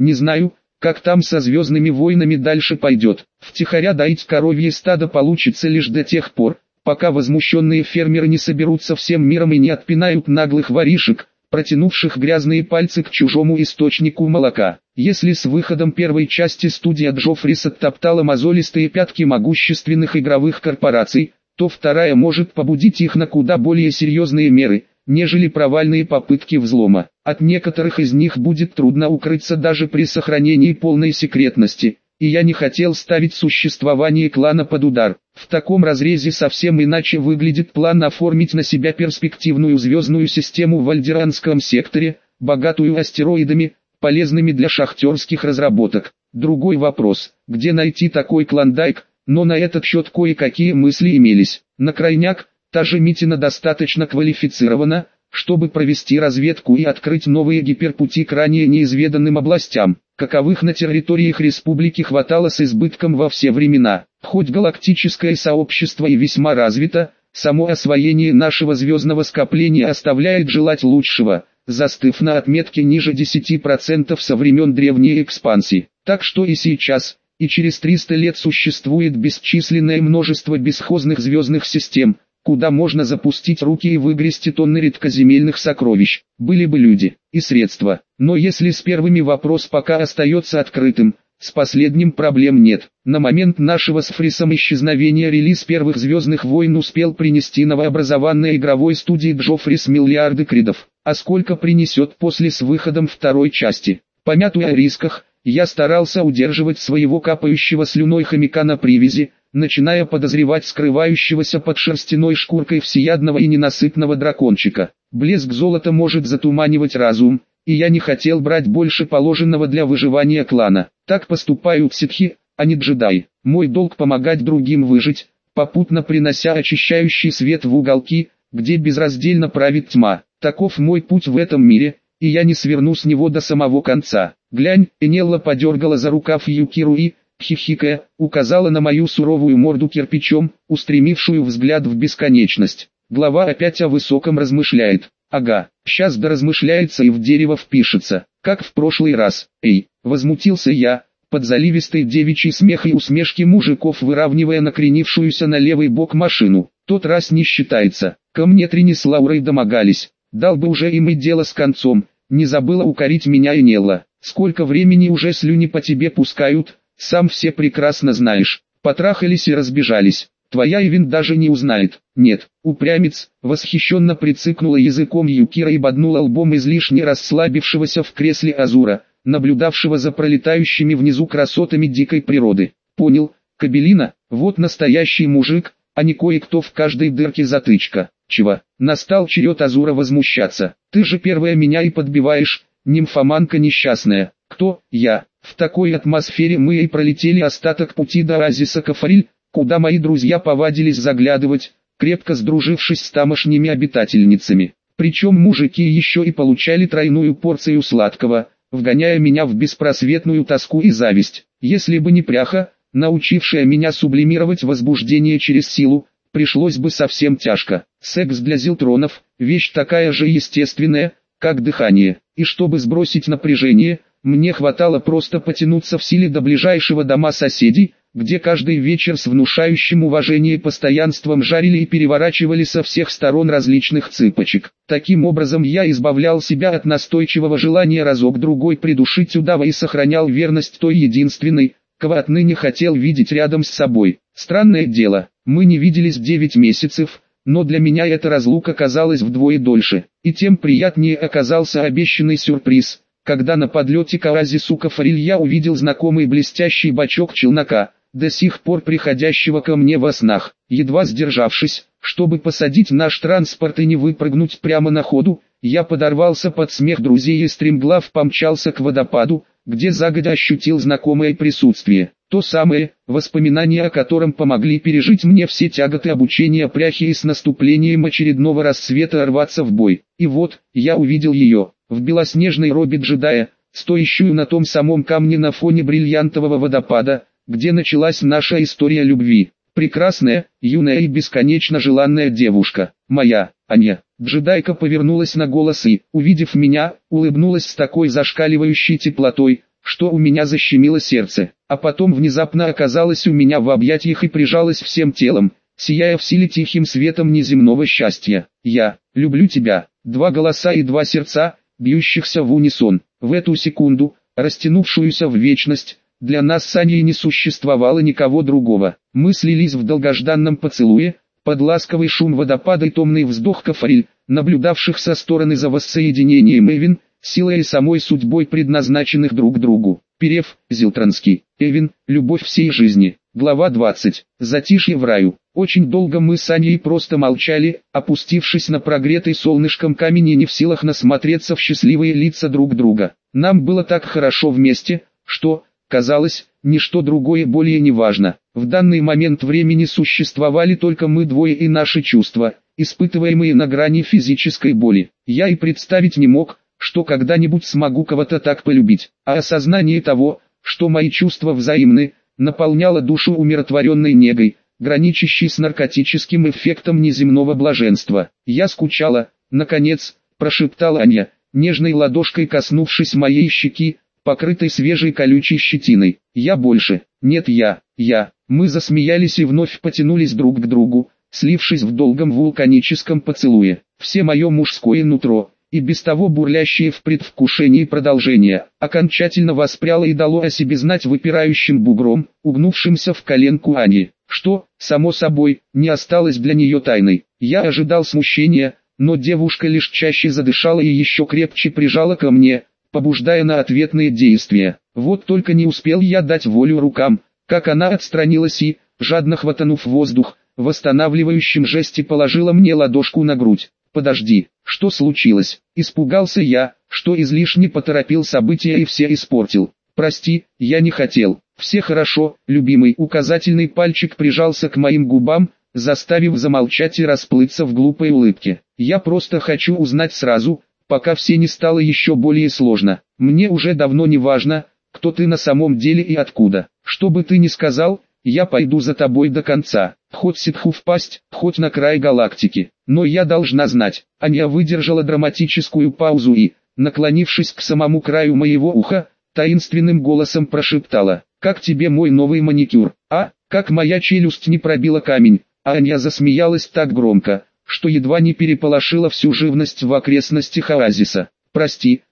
Не знаю, как там со Звездными войнами дальше пойдет. Втихаря доить коровье стадо получится лишь до тех пор, пока возмущенные фермеры не соберутся всем миром и не отпинают наглых воришек, протянувших грязные пальцы к чужому источнику молока. Если с выходом первой части студия Джоффрис оттоптала мозолистые пятки могущественных игровых корпораций, то вторая может побудить их на куда более серьезные меры, нежели провальные попытки взлома. От некоторых из них будет трудно укрыться даже при сохранении полной секретности, и я не хотел ставить существование клана под удар. В таком разрезе совсем иначе выглядит план оформить на себя перспективную звездную систему в Альдеранском секторе, богатую астероидами, полезными для шахтерских разработок. Другой вопрос, где найти такой клондайк, но на этот счет кое-какие мысли имелись. На крайняк, та же Митина достаточно квалифицирована, чтобы провести разведку и открыть новые гиперпути к ранее неизведанным областям, каковых на территориях республики хватало с избытком во все времена. Хоть галактическое сообщество и весьма развито, само освоение нашего звездного скопления оставляет желать лучшего, застыв на отметке ниже 10% со времен древней экспансии. Так что и сейчас, и через 300 лет существует бесчисленное множество бесхозных звездных систем, куда можно запустить руки и выгрести тонны редкоземельных сокровищ. Были бы люди и средства. Но если с первыми вопрос пока остается открытым, с последним проблем нет. На момент нашего с Фрисом исчезновения релиз первых «Звездных войн» успел принести новообразованной игровой студии Джоффрис миллиарды кредов. А сколько принесет после с выходом второй части? Помятуя о рисках, я старался удерживать своего капающего слюной хомяка на привязи, начиная подозревать скрывающегося под шерстяной шкуркой всеядного и ненасытного дракончика. Блеск золота может затуманивать разум, и я не хотел брать больше положенного для выживания клана. Так поступают ситхи, а не джедаи. Мой долг помогать другим выжить, попутно принося очищающий свет в уголки, где безраздельно правит тьма. Таков мой путь в этом мире, и я не сверну с него до самого конца. Глянь, Энелла подергала за рукав Юкиру и, хихикая, указала на мою суровую морду кирпичом, устремившую взгляд в бесконечность. Глава опять о высоком размышляет. Ага, сейчас доразмышляется и в дерево впишется, как в прошлый раз. Эй, возмутился я, под заливистый девичий смех и усмешки мужиков выравнивая накренившуюся на левый бок машину. Тот раз не считается, ко мне Трини с Лаурой домогались, дал бы уже им и дело с концом, не забыла укорить меня Энелла. Сколько времени уже слюни по тебе пускают, сам все прекрасно знаешь. Потрахались и разбежались. Твоя Ивин даже не узнает. Нет, упрямец, восхищенно прицикнула языком Юкира и боднула лбом излишне расслабившегося в кресле Азура, наблюдавшего за пролетающими внизу красотами дикой природы. Понял, Кабелина, вот настоящий мужик, а не кое-кто в каждой дырке затычка. Чего? Настал черед Азура возмущаться. Ты же первая меня и подбиваешь, нимфоманка несчастная. Кто? Я. В такой атмосфере мы и пролетели остаток пути до оазиса Кафариль, куда мои друзья повадились заглядывать, крепко сдружившись с тамошними обитательницами. Причем мужики еще и получали тройную порцию сладкого, вгоняя меня в беспросветную тоску и зависть. Если бы не пряха, научившая меня сублимировать возбуждение через силу, пришлось бы совсем тяжко. Секс для зилтронов – вещь такая же естественная, как дыхание. И чтобы сбросить напряжение, мне хватало просто потянуться в силе до ближайшего дома соседей, где каждый вечер с внушающим уважение постоянством жарили и переворачивали со всех сторон различных цыпочек. Таким образом я избавлял себя от настойчивого желания разок-другой придушить удава и сохранял верность той единственной, кого отныне хотел видеть рядом с собой. Странное дело, мы не виделись 9 месяцев, но для меня эта разлука казалась вдвое дольше, и тем приятнее оказался обещанный сюрприз, когда на подлете к оазису Кафариль я увидел знакомый блестящий бачок челнока, до сих пор приходящего ко мне во снах. Едва сдержавшись, чтобы посадить наш транспорт и не выпрыгнуть прямо на ходу, я подорвался под смех друзей и стремглав помчался к водопаду, где загодя ощутил знакомое присутствие. То самое, воспоминания о котором помогли пережить мне все тяготы обучения пряхи и с наступлением очередного рассвета рваться в бой. И вот, я увидел ее, в белоснежной робе джедая, стоящую на том самом камне на фоне бриллиантового водопада, где началась наша история любви. Прекрасная, юная и бесконечно желанная девушка, моя, Аня. Джедайка повернулась на голос и, увидев меня, улыбнулась с такой зашкаливающей теплотой, что у меня защемило сердце, а потом внезапно оказалась у меня в объятиях и прижалась всем телом, сияя в силе тихим светом неземного счастья. «Я люблю тебя». Два голоса и два сердца, бьющихся в унисон. В эту секунду, растянувшуюся в вечность, для нас с Аней не существовало никого другого. Мы слились в долгожданном поцелуе, под ласковый шум водопада и томный вздох Кафариль, наблюдавших со стороны за воссоединением Эвен, силой и самой судьбой предназначенных друг другу. Перев, Зилтранский. Эвен, любовь всей жизни. Глава 20. Затишье в раю. Очень долго мы с Аней просто молчали, опустившись на прогретый солнышком камень и не в силах насмотреться в счастливые лица друг друга. Нам было так хорошо вместе, что, казалось, ничто другое более не важно. В данный момент времени существовали только мы двое и наши чувства, испытываемые на грани физической боли. Я и представить не мог, что когда-нибудь смогу кого-то так полюбить, а осознание того, что мои чувства взаимны, наполняло душу умиротворенной негой, граничащей с наркотическим эффектом неземного блаженства. «Я скучала», — наконец, прошептала Аня, нежной ладошкой коснувшись моей щеки, покрытой свежей колючей щетиной. «Я больше». «Нет, я». Мы засмеялись и вновь потянулись друг к другу, слившись в долгом вулканическом поцелуе. Все мое мужское нутро, и без того бурлящее в предвкушении продолжения, окончательно воспряло и дало о себе знать выпирающим бугром, угнувшимся в коленку Ани, что, само собой, не осталось для нее тайной. Я ожидал смущения, но девушка лишь чаще задышала и еще крепче прижала ко мне, побуждая на ответные действия. Вот только не успел я дать волю рукам, как она отстранилась и, жадно хватанув воздух, в восстанавливающем жесте положила мне ладошку на грудь. «Подожди, что случилось?» Испугался я, что излишне поторопил события и все испортил. «Прости, я не хотел». «Все хорошо, любимый». Указательный пальчик прижался к моим губам, заставив замолчать и расплыться в глупой улыбке. «Я просто хочу узнать сразу, пока все не стало еще более сложно. Мне уже давно не важно, кто ты на самом деле и откуда. Что бы ты ни сказал, я пойду за тобой до конца, хоть ситху впасть, хоть на край галактики. Но я должна знать». Аня выдержала драматическую паузу и, наклонившись к самому краю моего уха, таинственным голосом прошептала: «Как тебе мой новый маникюр?» «А, как моя челюсть не пробила камень». А Аня засмеялась так громко, что едва не переполошила всю живность в окрестностях оазиса. «Прости,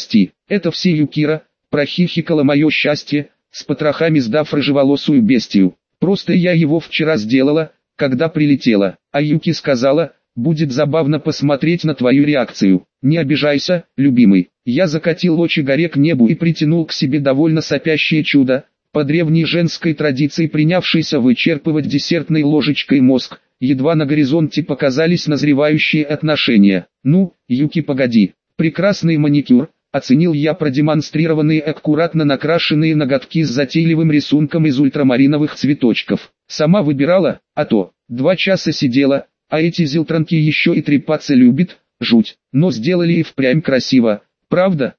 это все Юкира», — прохихикало мое счастье, с потрохами сдав рыжеволосую бестию. «Просто я его вчера сделала, когда прилетела, а Юки сказала, будет забавно посмотреть на твою реакцию. Не обижайся, любимый». Я закатил очи горе к небу и притянул к себе довольно сопящее чудо, по древней женской традиции принявшейся вычерпывать десертной ложечкой мозг. Едва на горизонте показались назревающие отношения. «Ну, Юки, погоди. Прекрасный маникюр», — оценил я продемонстрированные аккуратно накрашенные ноготки с затейливым рисунком из ультрамариновых цветочков. «Сама выбирала, а то 2 часа сидела, а эти зилтранки еще и трепаться любят, жуть. Но сделали и впрямь красиво. Правда,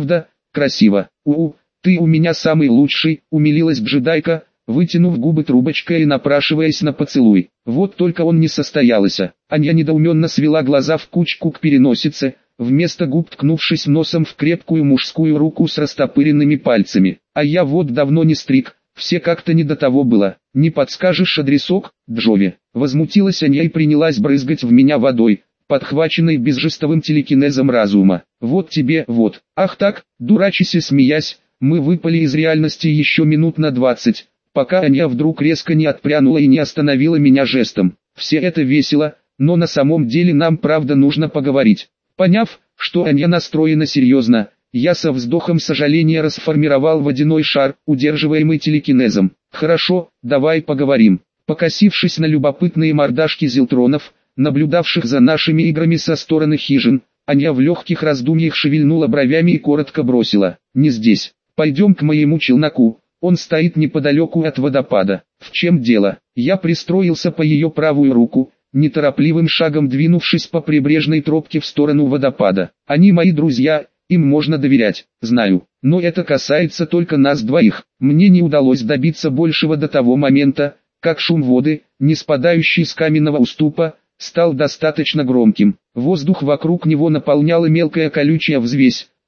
красиво. Ты у меня самый лучший», — умилилась джедайка, вытянув губы трубочкой и напрашиваясь на поцелуй. Вот только он не состоялся. Аня недоуменно свела глаза в кучку к переносице, вместо губ ткнувшись носом в крепкую мужскую руку с растопыренными пальцами. «А я вот давно не стриг, все как-то не до того было. Не подскажешь адресок, Джови?» Возмутилась Аня и принялась брызгать в меня водой, подхваченной безжестовым телекинезом разума. «Вот тебе, вот». «Ах так», дурачися смеясь, мы выпали из реальности еще минут на 20, пока Аня вдруг резко не отпрянула и не остановила меня жестом. «Все это весело, но на самом деле нам правда нужно поговорить». Поняв, что Аня настроена серьезно, я со вздохом сожаления расформировал водяной шар, удерживаемый телекинезом. «Хорошо, давай поговорим». Покосившись на любопытные мордашки зилтронов, наблюдавших за нашими играми со стороны хижин, Аня в легких раздумьях шевельнула бровями и коротко бросила: «Не здесь. Пойдем к моему челноку, он стоит неподалеку от водопада». «В чем дело?» Я пристроился по ее правую руку, неторопливым шагом двинувшись по прибрежной тропке в сторону водопада. «Они мои друзья, им можно доверять, знаю, но это касается только нас двоих». Мне не удалось добиться большего до того момента, как шум воды, не спадающий с каменного уступа, стал достаточно громким. Воздух вокруг него наполняла мелкая колючая взвесь,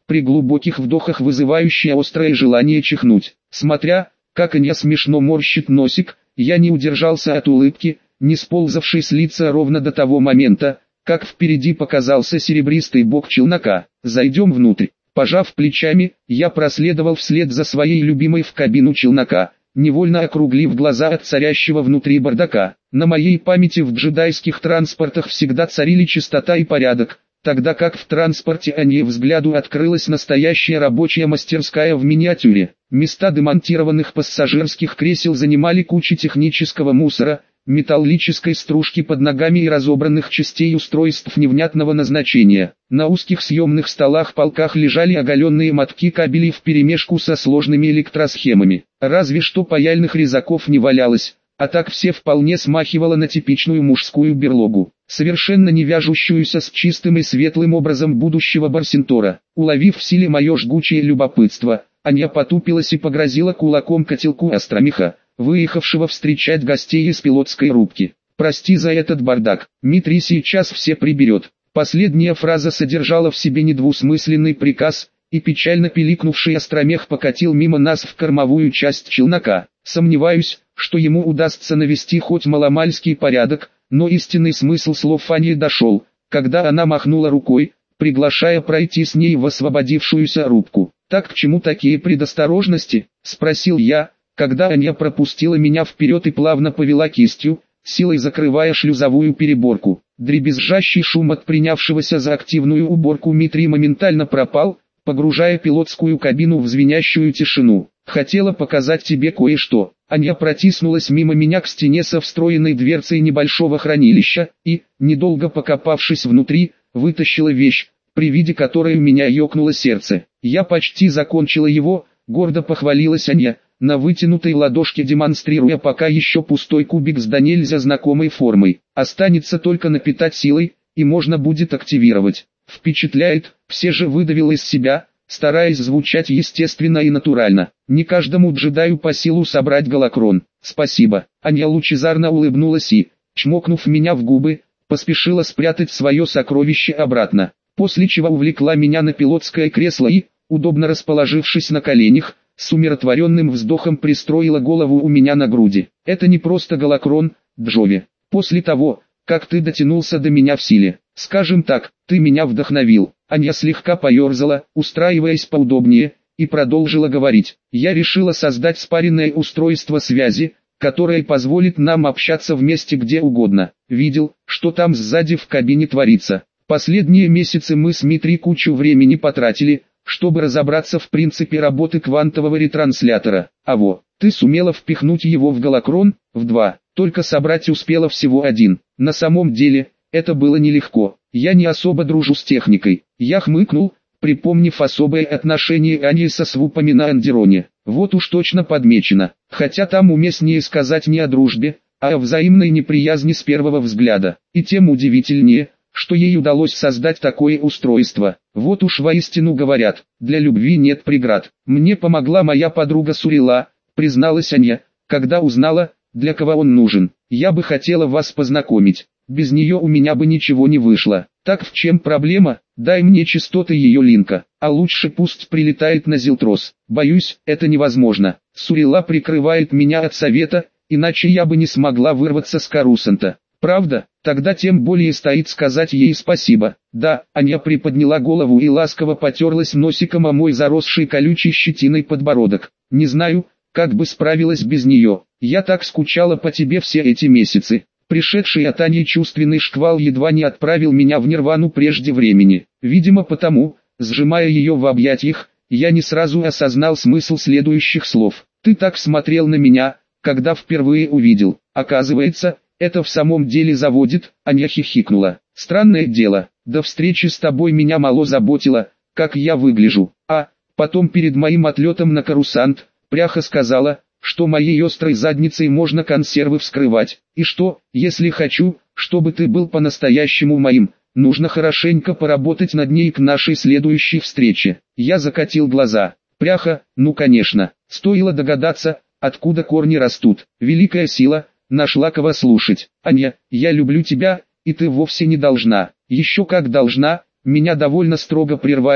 при глубоких вдохах вызывающее острое желание чихнуть. Смотря, как Аня смешно морщит носик, я не удержался от улыбки, не сползавшей с лица ровно до того момента, как впереди показался серебристый бок челнока. «Зайдем внутрь». Пожав плечами, я проследовал вслед за своей любимой в кабину челнока, невольно округлив глаза от царящего внутри бардака. На моей памяти в джедайских транспортах всегда царили чистота и порядок, тогда как в транспорте Ани взгляду открылась настоящая рабочая мастерская в миниатюре. Места демонтированных пассажирских кресел занимали кучи технического мусора, металлической стружки под ногами и разобранных частей устройств невнятного назначения. На узких съемных столах-полках лежали оголенные мотки кабелей вперемешку со сложными электросхемами. Разве что паяльных резаков не валялось, а так все вполне смахивало на типичную мужскую берлогу, совершенно не вяжущуюся с чистым и светлым образом будущего Барсентора. Уловив в силе мое жгучее любопытство, Аня потупилась и погрозила кулаком котелку Астромиха, выехавшего встречать гостей из пилотской рубки. «Прости за этот бардак, Митри сейчас все приберет». Последняя фраза содержала в себе недвусмысленный приказ, и печально пиликнувший Астромех покатил мимо нас в кормовую часть челнока. Сомневаюсь, что ему удастся навести хоть маломальский порядок, но истинный смысл слов Ани дошел, когда она махнула рукой, приглашая пройти с ней в освободившуюся рубку. «Так к чему такие предосторожности?» – спросил я, когда Аня пропустила меня вперед и плавно повела кистью, силой закрывая шлюзовую переборку. Дребезжащий шум от принявшегося за активную уборку Митри моментально пропал, погружая пилотскую кабину в звенящую тишину. «Хотела показать тебе кое-что». Аня протиснулась мимо меня к стене со встроенной дверцей небольшого хранилища и, недолго покопавшись внутри, вытащила вещь, при виде которой у меня ёкнуло сердце. «Я почти закончила его», — гордо похвалилась Аня, на вытянутой ладошке демонстрируя пока еще пустой кубик с до нельзя знакомой формой. «Останется только напитать силой, и можно будет активировать». «Впечатляет», — все же выдавил из себя, стараясь звучать естественно и натурально. «Не каждому джедаю по силу собрать голокрон». «Спасибо». Аня лучезарно улыбнулась и, чмокнув меня в губы, поспешила спрятать свое сокровище обратно, после чего увлекла меня на пилотское кресло и, удобно расположившись на коленях, с умиротворенным вздохом пристроила голову у меня на груди. «Это не просто голокрон, Джови. После того, как ты дотянулся до меня в силе, скажем так, ты меня вдохновил». Аня слегка поерзала, устраиваясь поудобнее, и продолжила говорить. «Я решила создать спаренное устройство связи, которое позволит нам общаться вместе где угодно. Видел, что там сзади в кабине творится. Последние месяцы мы с Митри кучу времени потратили, чтобы разобраться в принципе работы квантового ретранслятора. Ты сумела впихнуть его в голокрон, в 2, только собрать успела всего 1. На самом деле, это было нелегко. Я не особо дружу с техникой». Я хмыкнул, припомнив особое отношение Ани со свупами на Андероне. Вот уж точно подмечено, хотя там уместнее сказать не о дружбе, а о взаимной неприязни с первого взгляда. И тем удивительнее, что ей удалось создать такое устройство. Вот уж воистину говорят, для любви нет преград. «Мне помогла моя подруга Сурила», призналась Аня, когда узнала, для кого он нужен. «Я бы хотела вас познакомить. Без нее у меня бы ничего не вышло». «Так в чем проблема? Дай мне частоты ее линка, а лучше пусть прилетает на Зилтрос». «Боюсь, это невозможно. Сурила прикрывает меня от совета, иначе я бы не смогла вырваться с Карусанта». «Правда? Тогда тем более стоит сказать ей спасибо». «Да». Аня приподняла голову и ласково потерлась носиком о мой заросший колючей щетиной подбородок. «Не знаю, как бы справилась без нее. Я так скучала по тебе все эти месяцы». Пришедший от Ани чувственный шквал едва не отправил меня в нирвану прежде времени. Видимо потому, сжимая ее в объятиях, я не сразу осознал смысл следующих слов. «Ты так смотрел на меня, когда впервые увидел. Оказывается, это в самом деле заводит». Аня хихикнула. «Странное дело, до встречи с тобой меня мало заботило, как я выгляжу. А потом перед моим отлетом на Карусант, пряха сказала, что моей острой задницей можно консервы вскрывать, и что, если хочу, чтобы ты был по-настоящему моим, нужно хорошенько поработать над ней к нашей следующей встрече». Я закатил глаза. Пряха, ну конечно, стоило догадаться, откуда корни растут. Великая сила, нашла кого слушать. «Аня, я люблю тебя, и ты вовсе не должна». «Еще как должна», меня довольно строго прервали,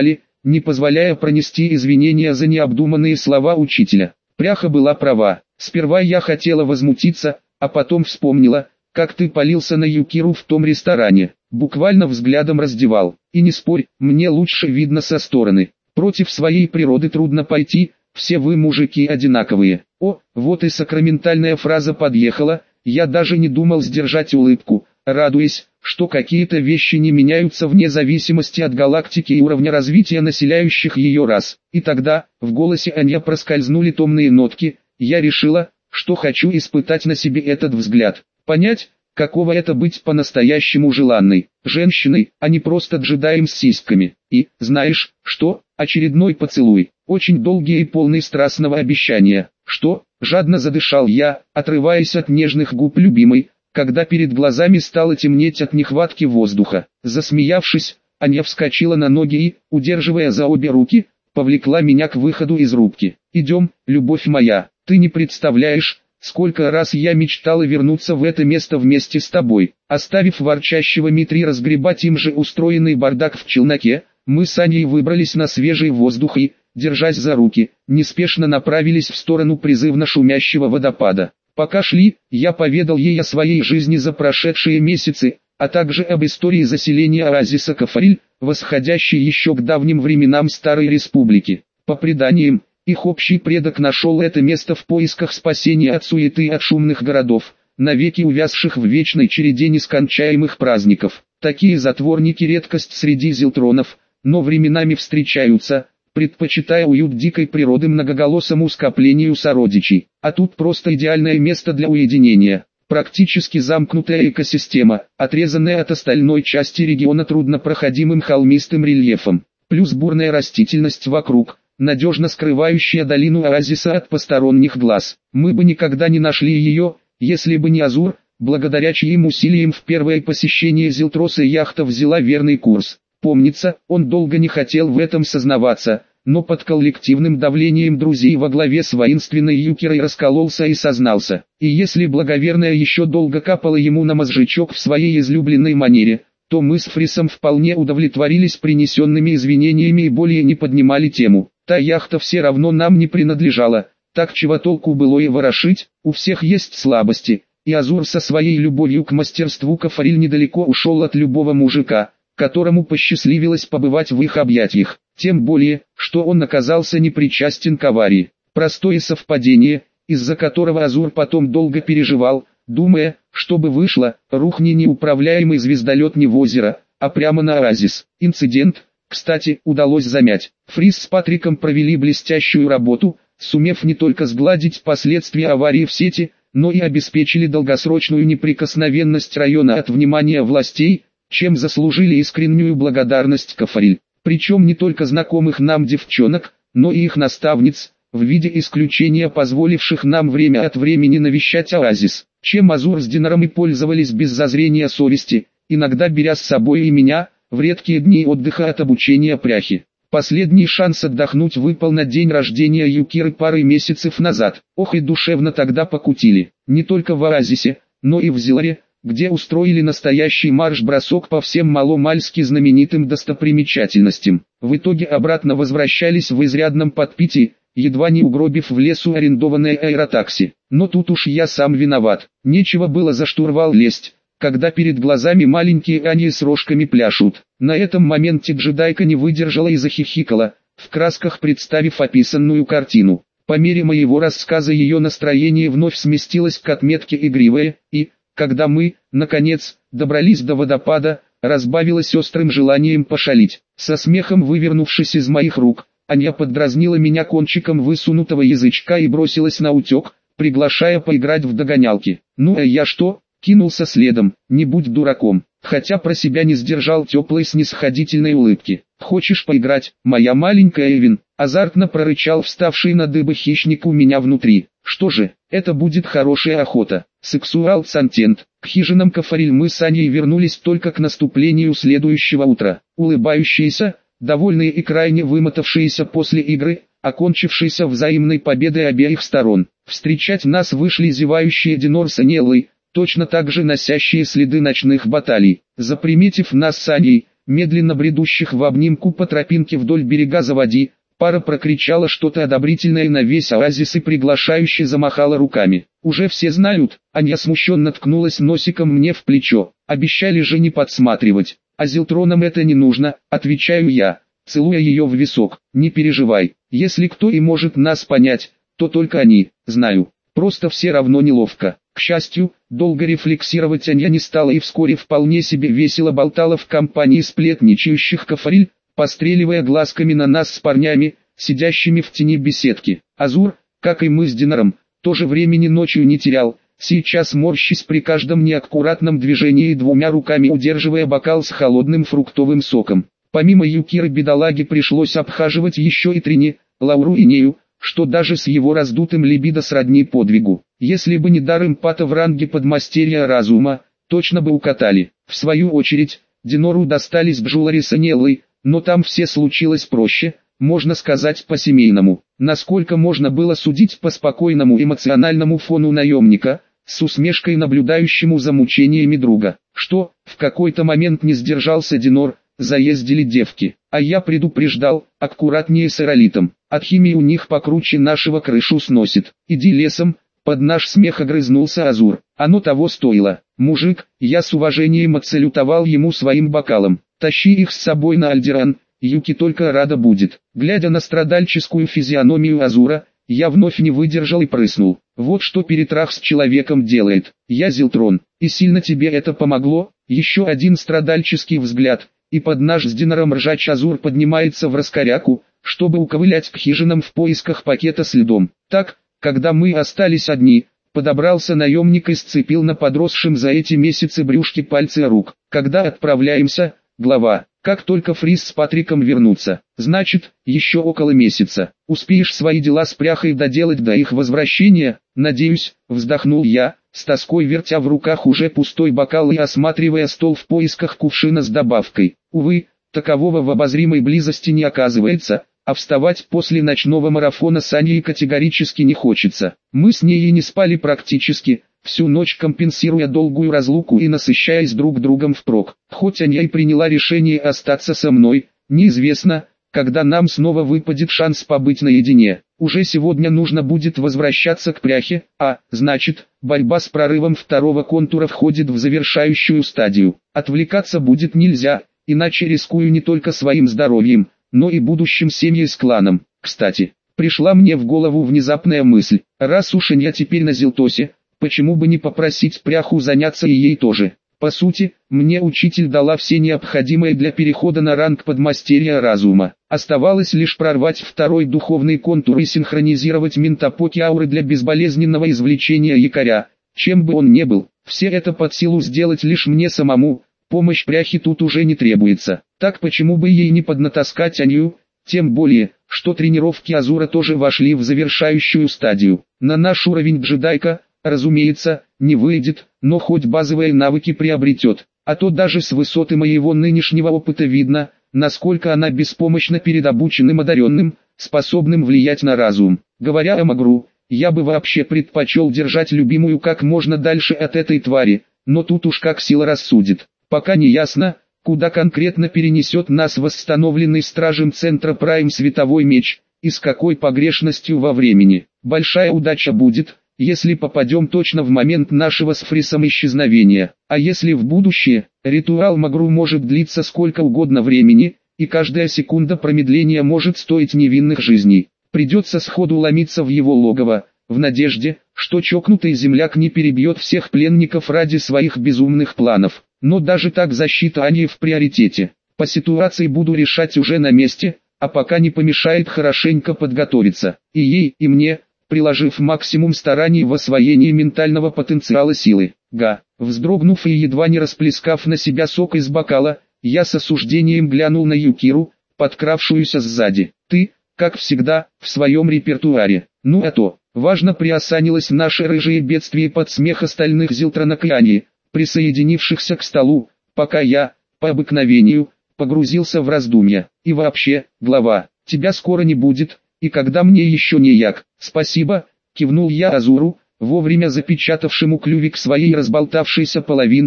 не позволяя пронести извинения за необдуманные слова учителя. Пряха была права. Сперва я хотела возмутиться, а потом вспомнила, как ты палился на Юкиру в том ресторане. Буквально взглядом раздевал. И не спорь, мне лучше видно со стороны. Против своей природы трудно пойти, все вы мужики одинаковые. О, вот и сакраментальная фраза подъехала, я даже не думал сдержать улыбку, радуясь, что какие-то вещи не меняются вне зависимости от галактики и уровня развития населяющих ее рас. И тогда, в голосе Аня проскользнули томные нотки, я решила, что хочу испытать на себе этот взгляд, понять, каково это быть по-настоящему желанной женщиной, а не просто джедаем с сиськами. И, знаешь, что, очередной поцелуй, очень долгий и полный страстного обещания, что, жадно задышал я, отрываясь от нежных губ любимой, когда перед глазами стало темнеть от нехватки воздуха. Засмеявшись, Аня вскочила на ноги и, удерживая за обе руки, повлекла меня к выходу из рубки. «Идем, любовь моя, ты не представляешь, сколько раз я мечтала вернуться в это место вместе с тобой». Оставив ворчащего Митри разгребать им же устроенный бардак в челноке, мы с Аней выбрались на свежий воздух и, держась за руки, неспешно направились в сторону призывно шумящего водопада. Пока шли, я поведал ей о своей жизни за прошедшие месяцы, а также об истории заселения оазиса Кафариль, восходящей еще к давним временам Старой Республики. По преданиям, их общий предок нашел это место в поисках спасения от суеты и от шумных городов, навеки увязших в вечной череде нескончаемых праздников. Такие затворники редкость среди зилтронов, но временами встречаются, предпочитая уют дикой природы многоголосому скоплению сородичей. А тут просто идеальное место для уединения. Практически замкнутая экосистема, отрезанная от остальной части региона труднопроходимым холмистым рельефом. Плюс бурная растительность вокруг, надежно скрывающая долину оазиса от посторонних глаз. Мы бы никогда не нашли ее, если бы не Азур, благодаря чьим усилиям в первое посещение Зилтроса яхта взяла верный курс. Помнится, он долго не хотел в этом сознаваться, но под коллективным давлением друзей во главе с воинственной Юкирой раскололся и сознался. И если благоверная еще долго капала ему на мозжечок в своей излюбленной манере, то мы с Фрисом вполне удовлетворились принесенными извинениями и более не поднимали тему. Та яхта все равно нам не принадлежала, так чего толку было и ворошить, у всех есть слабости, и Азур со своей любовью к мастерству Кафариль недалеко ушел от любого мужика, которому посчастливилось побывать в их объятиях, тем более, что он оказался не причастен к аварии. Простое совпадение, из-за которого Азур потом долго переживал, думая, чтобы вышло, рухни неуправляемый звездолет не в озеро, а прямо на оазис. Инцидент, кстати, удалось замять. Фрис с Патриком провели блестящую работу, сумев не только сгладить последствия аварии в сети, но и обеспечили долгосрочную неприкосновенность района от внимания властей, чем заслужили искреннюю благодарность Кафариль. Причем не только знакомых нам девчонок, но и их наставниц, в виде исключения позволивших нам время от времени навещать оазис, чем Азур с Динаром и пользовались без зазрения совести, иногда беря с собой и меня, в редкие дни отдыха от обучения пряхи. Последний шанс отдохнуть выпал на день рождения Юкиры пару месяцев назад. Ох и душевно тогда покутили, не только в оазисе, но и в Зиларе, где устроили настоящий марш-бросок по всем маломальски знаменитым достопримечательностям. В итоге обратно возвращались в изрядном подпитии, едва не угробив в лесу арендованное аэротакси. Но тут уж я сам виноват, нечего было за штурвал лезть, когда перед глазами маленькие Ани с рожками пляшут. На этом моменте джедайка не выдержала и захихикала, в красках представив описанную картину. По мере моего рассказа ее настроение вновь сместилось к отметке игривое, и, когда мы, наконец, добрались до водопада, разбавилось острым желанием пошалить. Со смехом вывернувшись из моих рук, Аня поддразнила меня кончиком высунутого язычка и бросилась на утек, приглашая поиграть в догонялки. Ну а я что? Кинулся следом, не будь дураком, хотя про себя не сдержал теплой снисходительной улыбки. «Хочешь поиграть, моя маленькая Эвин?» — азартно прорычал вставший на дыбы хищник у меня внутри. «Что же, это будет хорошая охота». Сексуал-сантент. К хижинам Кафариль мы с Аней вернулись только к наступлению следующего утра. Улыбающиеся, довольные и крайне вымотавшиеся после игры, окончившейся взаимной победой обеих сторон. Встречать нас вышли зевающие Динор с Анеллой, точно так же носящие следы ночных баталий. Заприметив нас с Аней, медленно бредущих в обнимку по тропинке вдоль берега заводи. Пара прокричала что-то одобрительное на весь оазис и приглашающе замахала руками. «Уже все знают», Аня смущенно ткнулась носиком мне в плечо. «Обещали же не подсматривать. А Зилтронам это не нужно», отвечаю я, целуя ее в висок. «Не переживай, если кто и может нас понять, то только они, знаю. Просто все равно неловко». К счастью, долго рефлексировать Аня не стала и вскоре вполне себе весело болтала в компании сплетничающих кафариль, постреливая глазками на нас с парнями, сидящими в тени беседки. Азур, как и мы с Динаром, тоже времени ночью не терял, сейчас морщись при каждом неаккуратном движении двумя руками удерживая бокал с холодным фруктовым соком. Помимо Юкиры бедолаге пришлось обхаживать еще и Трини, Лауру и Нею, что даже с его раздутым либидо сродни подвигу. Если бы не дар эмпата в ранге подмастерья разума, точно бы укатали. В свою очередь, Динору достались Бджулари с Анеллой, но там все случилось проще, можно сказать по-семейному. Насколько можно было судить по спокойному эмоциональному фону наемника, с усмешкой наблюдающему за мучениями друга. Что, в какой-то момент не сдержался Динор, заездили девки, а я предупреждал, аккуратнее с эролитом. От химии у них покруче нашего крышу сносит. Иди лесом, под наш смех огрызнулся Азур. Оно того стоило. Мужик, я с уважением отсалютовал ему своим бокалом. Тащи их с собой на Альдеран, Юки только рада будет. Глядя на страдальческую физиономию Азура, я вновь не выдержал и прыснул. Вот что перетрах с человеком делает. Я Зилтрон, и сильно тебе это помогло? Еще один страдальческий взгляд, и под наш с Динаром ржач Азур поднимается в раскоряку, чтобы уковылять к хижинам в поисках пакета с льдом. Так, когда мы остались одни, подобрался наемник и сцепил на подросшем за эти месяцы брюшке пальцы рук. Когда отправляемся, глава? Как только Фриз с Патриком вернутся. Значит, еще около месяца. Успеешь свои дела с пряхой доделать до их возвращения? Надеюсь, вздохнул я, с тоской вертя в руках уже пустой бокал и осматривая стол в поисках кувшина с добавкой. Увы, такового в обозримой близости не оказывается, а вставать после ночного марафона с Аней категорически не хочется. Мы с ней и не спали практически, всю ночь компенсируя долгую разлуку и насыщаясь друг другом впрок. Хоть Аня и приняла решение остаться со мной, неизвестно, когда нам снова выпадет шанс побыть наедине. Уже сегодня нужно будет возвращаться к пряхе, а, значит, борьба с прорывом второго контура входит в завершающую стадию. Отвлекаться будет нельзя, иначе рискую не только своим здоровьем, но и будущим семьей с кланом. Кстати, пришла мне в голову внезапная мысль, раз уж я теперь на Зилтосе, почему бы не попросить пряху заняться и ей тоже. По сути, мне учитель дала все необходимое для перехода на ранг подмастерья разума. Оставалось лишь прорвать второй духовный контур и синхронизировать ментопоки ауры для безболезненного извлечения якоря, чем бы он ни был. Все это под силу сделать лишь мне самому. Помощь пряхи тут уже не требуется. Так почему бы ей не поднатаскать Аню? Тем более, что тренировки Азура тоже вошли в завершающую стадию. На наш уровень джедайка, разумеется, не выйдет, но хоть базовые навыки приобретет. А то даже с высоты моего нынешнего опыта видно, насколько она беспомощна перед обученным одаренным, способным влиять на разум. Говоря о Магру, я бы вообще предпочел держать любимую как можно дальше от этой твари, но тут уж как сила рассудит. Пока не ясно, куда конкретно перенесет нас восстановленный стражем центра Прайм световой меч, и с какой погрешностью во времени. Большая удача будет, если попадем точно в момент нашего с Фрисом исчезновения. А если в будущее, ритуал Магру может длиться сколько угодно времени, и каждая секунда промедления может стоить невинных жизней. Придется сходу ломиться в его логово, в надежде, что чокнутый земляк не перебьет всех пленников ради своих безумных планов. Но даже так защита Ани в приоритете. По ситуации буду решать уже на месте, а пока не помешает хорошенько подготовиться. И ей, и мне, приложив максимум стараний в освоении ментального потенциала силы. Вздрогнув и едва не расплескав на себя сок из бокала, я с осуждением глянул на Юкиру, подкравшуюся сзади. Ты, как всегда, в своем репертуаре. Ну а то, важно приосанилось наше рыжее бедствие под смех остальных Зилтронок и Ани, присоединившихся к столу, пока я, по обыкновению, погрузился в раздумья. И вообще, глава, тебя скоро не будет, и когда мне еще не як. Спасибо, кивнул я Азуру, вовремя запечатавшему клювик своей разболтавшейся половинки,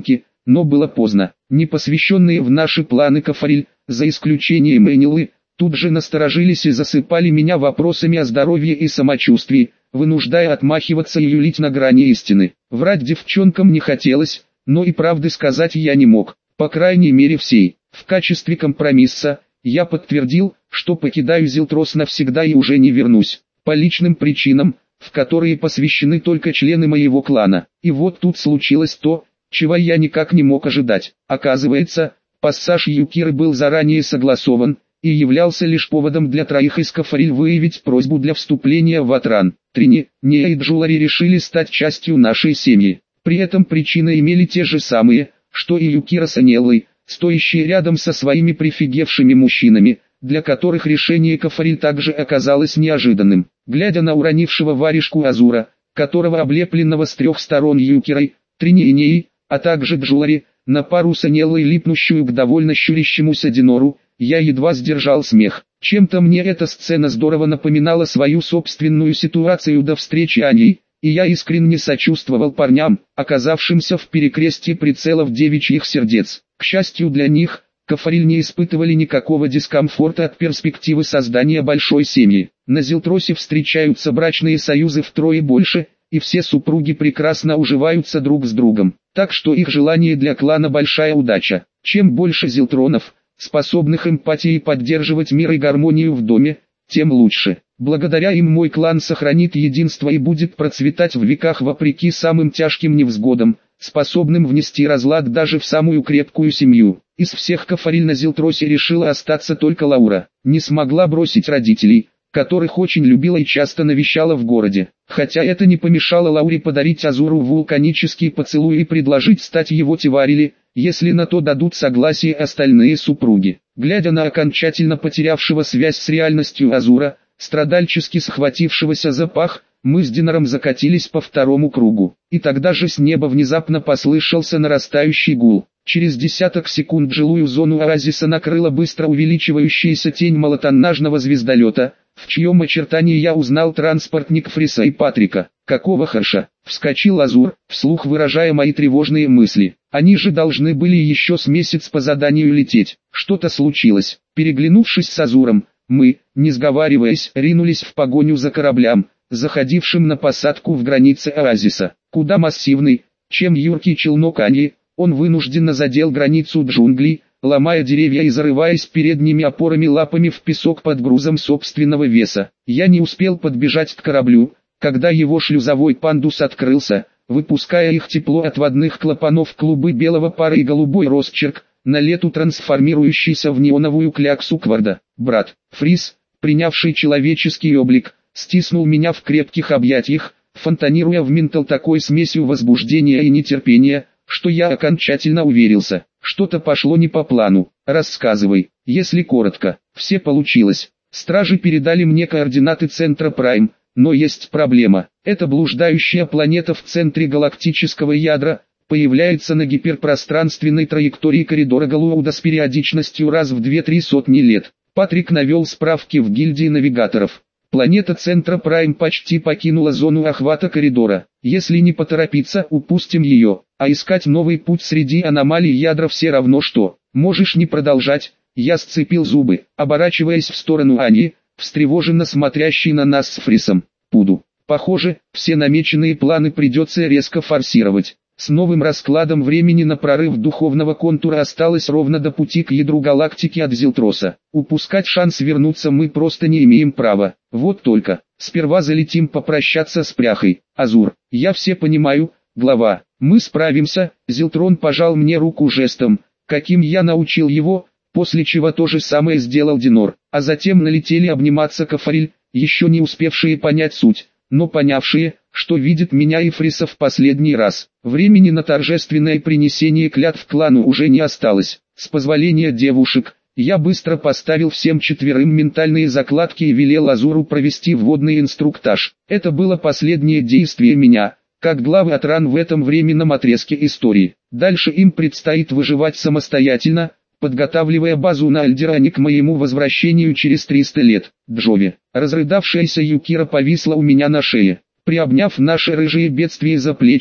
но было поздно. Непосвященные в наши планы Кафариль, за исключением Энилы, тут же насторожились и засыпали меня вопросами о здоровье и самочувствии, вынуждая отмахиваться и юлить на грани истины. Врать девчонкам не хотелось, но и правды сказать я не мог, по крайней мере всей. В качестве компромисса, я подтвердил, что покидаю Зилтрос навсегда и уже не вернусь, по личным причинам, в которые посвящены только члены моего клана. И вот тут случилось то, чего я никак не мог ожидать. Оказывается, пассаж Юкиры был заранее согласован, и являлся лишь поводом для троих из Кафариль выявить просьбу для вступления в Атран. Трини, Нея и Джулари решили стать частью нашей семьи. При этом причины имели те же самые, что и Юкира с Анеллой, стоящие рядом со своими прифигевшими мужчинами, для которых решение Кафариль также оказалось неожиданным. Глядя на уронившего варежку Азура, которого облепленного с трех сторон Юкирой, Трини и Неей, а также Джулари, на пару с Анеллой липнущую к довольно щурящемуся Динору, я едва сдержал смех. Чем-то мне эта сцена здорово напоминала свою собственную ситуацию до встречи Ани, и я искренне сочувствовал парням, оказавшимся в перекрестье прицелов девичьих сердец. К счастью для них, Кафариль не испытывали никакого дискомфорта от перспективы создания большой семьи. На Зилтросе встречаются брачные союзы втрое больше, и все супруги прекрасно уживаются друг с другом. Так что их желание для клана большая удача. Чем больше зилтронов, способных эмпатией поддерживать мир и гармонию в доме, тем лучше. Благодаря им мой клан сохранит единство и будет процветать в веках вопреки самым тяжким невзгодам, способным внести разлад даже в самую крепкую семью. Из всех Кафариль на Зилтросе решила остаться только Лаура. Не смогла бросить родителей, которых очень любила и часто навещала в городе. Хотя это не помешало Лауре подарить Азуру вулканический поцелуй и предложить стать его Тиварили, если на то дадут согласие остальные супруги. Глядя на окончательно потерявшего связь с реальностью Азура, страдальчески схватившегося за пах, мы с Динором закатились по второму кругу. И тогда же с неба внезапно послышался нарастающий гул. Через десяток секунд жилую зону оазиса накрыла быстро увеличивающаяся тень малотоннажного звездолета, в чьем очертании я узнал транспортник Фриса и Патрика. «Какого харша?» — вскочил Азур, вслух выражая мои тревожные мысли. «Они же должны были еще с месяц по заданию лететь. Что-то случилось». Переглянувшись с Азуром, мы, не сговариваясь, ринулись в погоню за кораблем, заходившим на посадку в границе оазиса. Куда массивный, чем юркий челнок Ани, он вынужденно задел границу джунглей, ломая деревья и зарываясь передними опорами лапами в песок под грузом собственного веса. Я не успел подбежать к кораблю, когда его шлюзовой пандус открылся, выпуская их тепло от водных клапанов клубы белого пара и голубой росчерк, на лету трансформирующийся в неоновую кляксу Кварда. Брат, Фрис, принявший человеческий облик, стиснул меня в крепких объятиях, фонтанируя в ментал такой смесью возбуждения и нетерпения, что я окончательно уверился, что-то пошло не по плану. Рассказывай. Если коротко, все получилось. Стражи передали мне координаты центра Прайм, но есть проблема. Эта блуждающая планета в центре галактического ядра появляется на гиперпространственной траектории коридора Галуауда с периодичностью раз в 2-3 сотни лет. Патрик навел справки в гильдии навигаторов. Планета центра Прайм почти покинула зону охвата коридора. Если не поторопиться, упустим ее, а искать новый путь среди аномалий ядра все равно что. Можешь не продолжать. Я сцепил зубы, оборачиваясь в сторону Ани, встревоженно смотрящей на нас с Фрисом. Пуду. Похоже, все намеченные планы придется резко форсировать. С новым раскладом времени на прорыв духовного контура осталось ровно до пути к ядру галактики от Зилтроса. Упускать шанс вернуться мы просто не имеем права. Вот только, сперва залетим попрощаться с пряхой. Азур, я все понимаю, глава, мы справимся. Зилтрон пожал мне руку жестом, каким я научил его, после чего то же самое сделал Динор. А затем налетели обниматься Кафариль, еще не успевшие понять суть, но понявшие, что видит меня и Фриса в последний раз. Времени на торжественное принесение клятв клану уже не осталось. С позволения девушек, я быстро поставил всем четверым ментальные закладки и велел Азуру провести вводный инструктаж. Это было последнее действие меня, как главы Атран в этом временном отрезке истории. Дальше им предстоит выживать самостоятельно, подготавливая базу на Альдеране к моему возвращению через 300 лет. Джови, разрыдавшаяся Юкира повисла у меня на шее. Приобняв наши рыжие бедствия за плечи,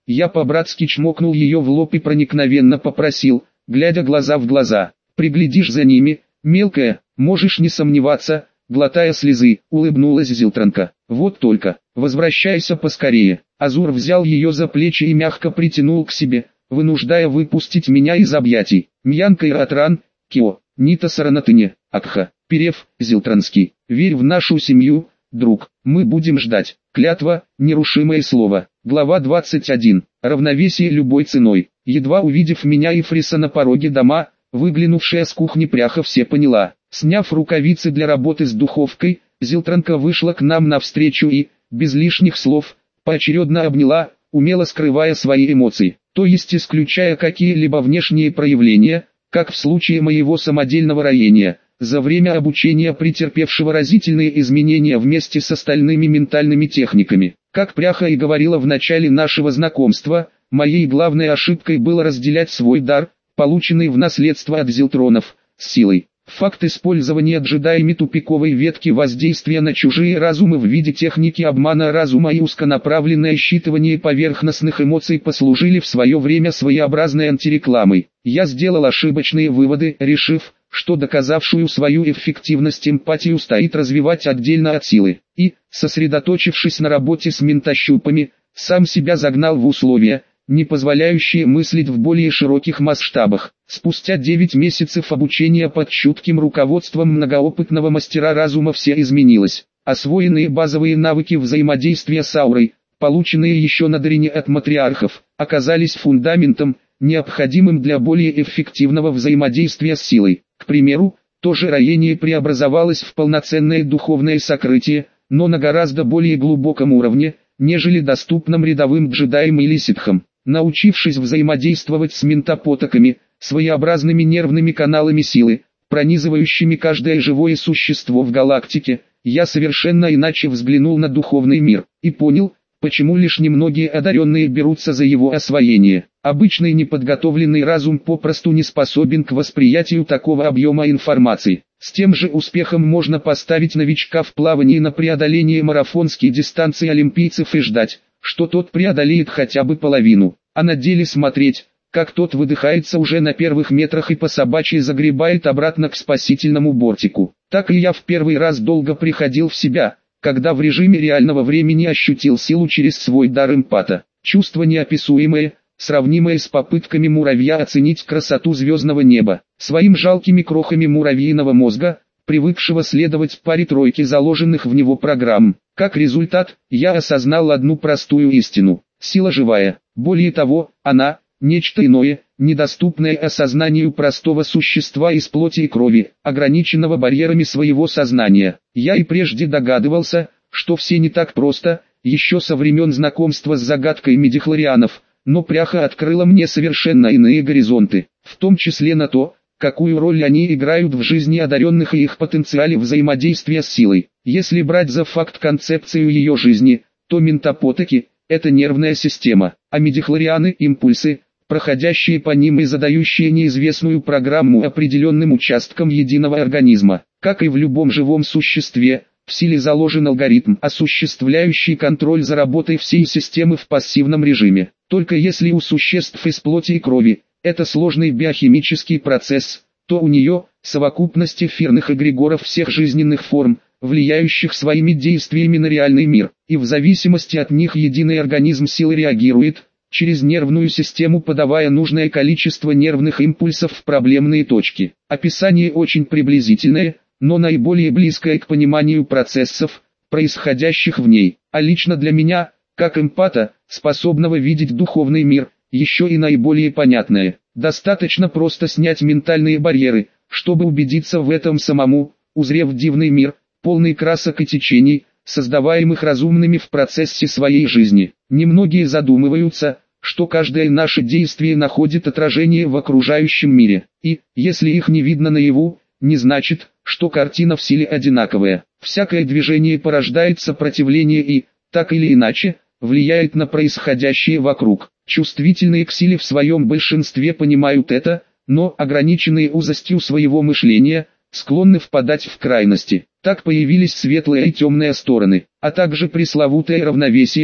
Я по-братски чмокнул ее в лоб и проникновенно попросил, глядя глаза в глаза: «Приглядишь за ними, мелкая, можешь не сомневаться». Глотая слезы, улыбнулась Зилтранка. «Вот только, возвращайся поскорее». Азур взял ее за плечи и мягко притянул к себе, вынуждая выпустить меня из объятий. «Мьянка и Ратран, Кио, Нита Саранатыне, Акха, Перев, Зилтранский, верь в нашу семью, друг, мы будем ждать». Клятва, нерушимое слово. Глава 21. Равновесие любой ценой. Едва увидев меня и Фриса на пороге дома, выглянувшая с кухни пряха все поняла. Сняв рукавицы для работы с духовкой, Зилтранка вышла к нам навстречу и, без лишних слов, поочередно обняла, умело скрывая свои эмоции, то есть исключая какие-либо внешние проявления, как в случае моего самодельного роения, за время обучения претерпевшего разительные изменения вместе с остальными ментальными техниками. Как пряха и говорила в начале нашего знакомства, моей главной ошибкой было разделять свой дар, полученный в наследство от зилтронов, с силой. Факт использования джедаями тупиковой ветки воздействия на чужие разумы в виде техники обмана разума и узконаправленное считывание поверхностных эмоций послужили в свое время своеобразной антирекламой. Я сделал ошибочные выводы, решив, что доказавшую свою эффективность эмпатию стоит развивать отдельно от силы, и, сосредоточившись на работе с ментощупами, сам себя загнал в условия, не позволяющие мыслить в более широких масштабах. Спустя 9 месяцев обучения под чутким руководством многоопытного мастера разума все изменилось. Освоенные базовые навыки взаимодействия с аурой, полученные еще на Дарине от матриархов, оказались фундаментом, необходимым для более эффективного взаимодействия с силой. К примеру, то же роение преобразовалось в полноценное духовное сокрытие, но на гораздо более глубоком уровне, нежели доступном рядовым джедаям или ситхам. Научившись взаимодействовать с ментопотоками, своеобразными нервными каналами силы, пронизывающими каждое живое существо в галактике, я совершенно иначе взглянул на духовный мир, и понял, почему лишь немногие одаренные берутся за его освоение. Обычный неподготовленный разум попросту не способен к восприятию такого объема информации. С тем же успехом можно поставить новичка в плавании на преодоление марафонской дистанции олимпийцев и ждать, что тот преодолеет хотя бы половину, а на деле смотреть, как тот выдыхается уже на первых метрах и по собачьи загребает обратно к спасительному бортику. Так и я в первый раз долго приходил в себя, когда в режиме реального времени ощутил силу через свой дар эмпата. Чувство неописуемое, сравнимое с попытками муравья оценить красоту звездного неба. Своим жалкими крохами муравьиного мозга, привыкшего следовать паре-тройке заложенных в него программ. Как результат, я осознал одну простую истину. Сила живая. Более того, она – нечто иное, недоступное осознанию простого существа из плоти и крови, ограниченного барьерами своего сознания. Я и прежде догадывался, что все не так просто, еще со времен знакомства с загадкой мидихлорианов, но пряха открыла мне совершенно иные горизонты, в том числе на то, какую роль они играют в жизни одаренных и их потенциале взаимодействия с силой. Если брать за факт концепцию ее жизни, то ментопотоки – это нервная система, а мидихлорианы – импульсы, проходящие по ним и задающие неизвестную программу определенным участкам единого организма. Как и в любом живом существе, в силе заложен алгоритм, осуществляющий контроль за работой всей системы в пассивном режиме. Только если у существ из плоти и крови это сложный биохимический процесс, то у нее совокупность эфирных эгрегоров всех жизненных форм, влияющих своими действиями на реальный мир, и в зависимости от них единый организм силы реагирует, через нервную систему подавая нужное количество нервных импульсов в проблемные точки. Описание очень приблизительное, но наиболее близкое к пониманию процессов, происходящих в ней, а лично для меня, как эмпата, способного видеть духовный мир, еще и наиболее понятное. Достаточно просто снять ментальные барьеры, чтобы убедиться в этом самому, узрев дивный мир, полный красок и течений, создаваемых разумными в процессе своей жизни. Немногие задумываются, что каждое наше действие находит отражение в окружающем мире, и, если их не видно наяву, не значит, что картина в силе одинаковая. Всякое движение порождает сопротивление и, так или иначе, влияет на происходящее вокруг. Чувствительные к силе в своем большинстве понимают это, но ограниченные узостью своего мышления, склонны впадать в крайности. Так появились светлые и темные стороны, а также пресловутое равновесие,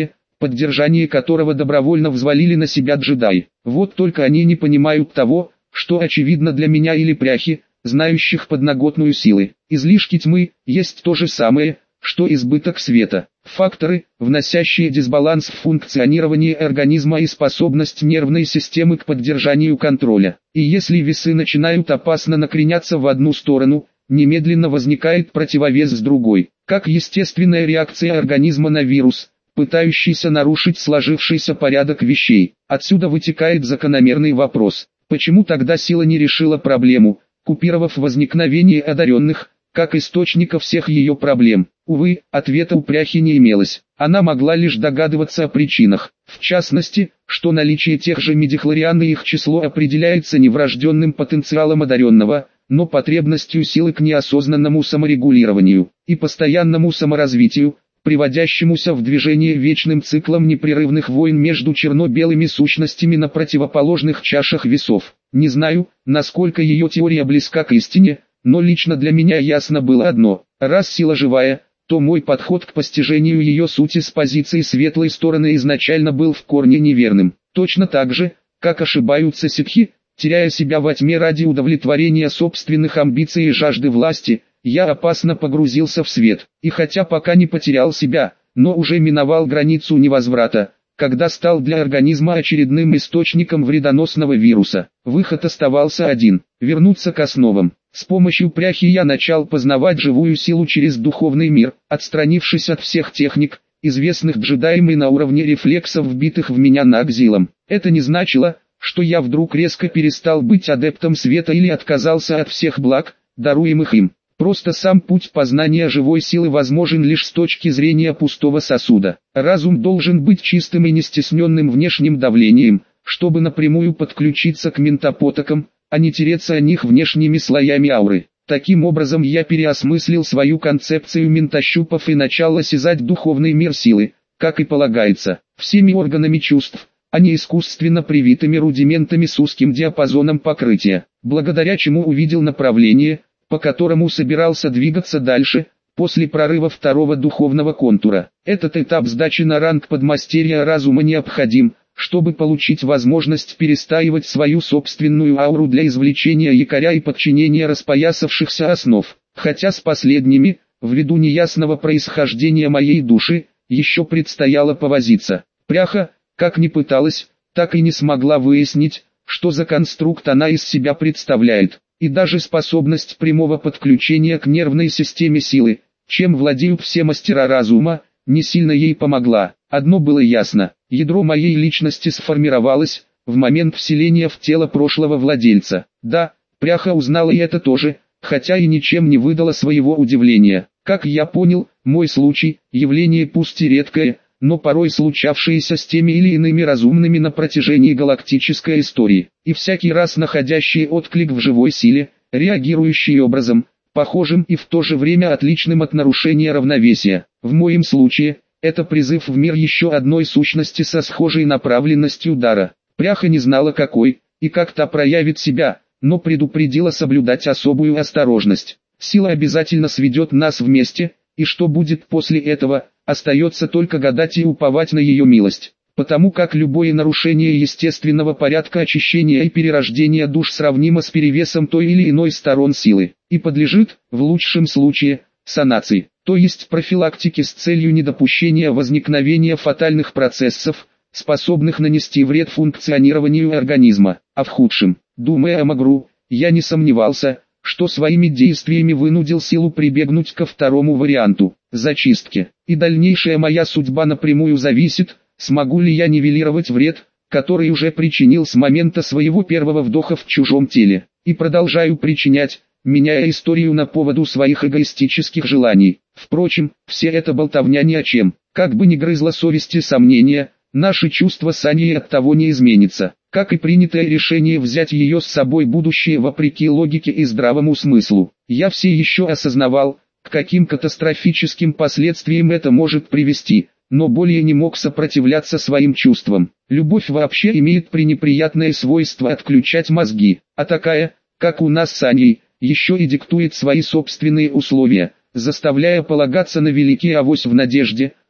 поддержание которого добровольно взвалили на себя джедаи. Вот только они не понимают того, что очевидно для меня или пряхи, знающих подноготную силы. Излишки тьмы есть то же самое, что избыток света. Факторы, вносящие дисбаланс в функционирование организма и способность нервной системы к поддержанию контроля. И если весы начинают опасно накреняться в одну сторону, немедленно возникает противовес с другой. Как естественная реакция организма на вирус, пытающийся нарушить сложившийся порядок вещей. Отсюда вытекает закономерный вопрос: почему тогда сила не решила проблему, купировав возникновение одаренных, как источника всех ее проблем? Увы, ответа у пряхи не имелось. Она могла лишь догадываться о причинах. В частности, что наличие тех же мидихлориан и их число определяется не врожденным потенциалом одаренного, но потребностью силы к неосознанному саморегулированию и постоянному саморазвитию, приводящемуся в движение вечным циклом непрерывных войн между черно-белыми сущностями на противоположных чашах весов. Не знаю, насколько ее теория близка к истине, но лично для меня ясно было одно: раз сила живая, то мой подход к постижению ее сути с позиции светлой стороны изначально был в корне неверным. Точно так же, как ошибаются ситхи, теряя себя во тьме ради удовлетворения собственных амбиций и жажды власти, я опасно погрузился в свет. И хотя пока не потерял себя, но уже миновал границу невозврата, когда стал для организма очередным источником вредоносного вируса. Выход оставался один: вернуться к основам. С помощью пряхи я начал познавать живую силу через духовный мир, отстранившись от всех техник, известных джедаям, и на уровне рефлексов, вбитых в меня Нагзилом. Это не значило, что я вдруг резко перестал быть адептом света или отказался от всех благ, даруемых им. Просто сам путь познания живой силы возможен лишь с точки зрения пустого сосуда. Разум должен быть чистым и не стесненным внешним давлением, чтобы напрямую подключиться к ментопотокам, а не тереться о них внешними слоями ауры. Таким образом я переосмыслил свою концепцию ментощупов и начал осязать духовный мир силы, как и полагается, всеми органами чувств, а не искусственно привитыми рудиментами с узким диапазоном покрытия, благодаря чему увидел направление, по которому собирался двигаться дальше, после прорыва второго духовного контура. Этот этап сдачи на ранг подмастерья разума необходим, чтобы получить возможность перестаивать свою собственную ауру для извлечения якоря и подчинения распоясавшихся основ. Хотя с последними, ввиду неясного происхождения моей души, еще предстояло повозиться. Пряха, как ни пыталась, так и не смогла выяснить, что за конструкт она из себя представляет. И даже способность прямого подключения к нервной системе силы, чем владеют все мастера разума, не сильно ей помогла. Одно было ясно: ядро моей личности сформировалось в момент вселения в тело прошлого владельца. Да, пряха узнала и это тоже, хотя и ничем не выдала своего удивления. Как я понял, мой случай – явление пусть и редкое, но порой случавшееся с теми или иными разумными на протяжении галактической истории, и всякий раз находящий отклик в живой силе, реагирующий образом, похожим и в то же время отличным от нарушения равновесия. В моем случае, это призыв в мир еще одной сущности со схожей направленностью дара. Пряха не знала какой, и как та проявит себя, но предупредила соблюдать особую осторожность. Сила обязательно сведет нас вместе, и что будет после этого, остается только гадать и уповать на ее милость. Потому как любое нарушение естественного порядка очищения и перерождения душ сравнимо с перевесом той или иной сторон силы, и подлежит, в лучшем случае, санации, то есть профилактике с целью недопущения возникновения фатальных процессов, способных нанести вред функционированию организма, а в худшем, думая о Магру, я не сомневался, что своими действиями вынудил силу прибегнуть ко второму варианту – зачистки. И дальнейшая моя судьба напрямую зависит, смогу ли я нивелировать вред, который уже причинил с момента своего первого вдоха в чужом теле, и продолжаю причинять, меняя историю на поводу своих эгоистических желаний. Впрочем, все это болтовня ни о чем. Как бы ни грызла совести сомнения, наши чувства с Аней от того не изменится, как и принятое решение взять ее с собой будущее вопреки логике и здравому смыслу. Я все еще осознавал, к каким катастрофическим последствиям это может привести, но более не мог сопротивляться своим чувствам. Любовь вообще имеет пренеприятное свойство отключать мозги, а такая, как у нас с Аней, еще и диктует свои собственные условия, заставляя полагаться на великий авось в надежде,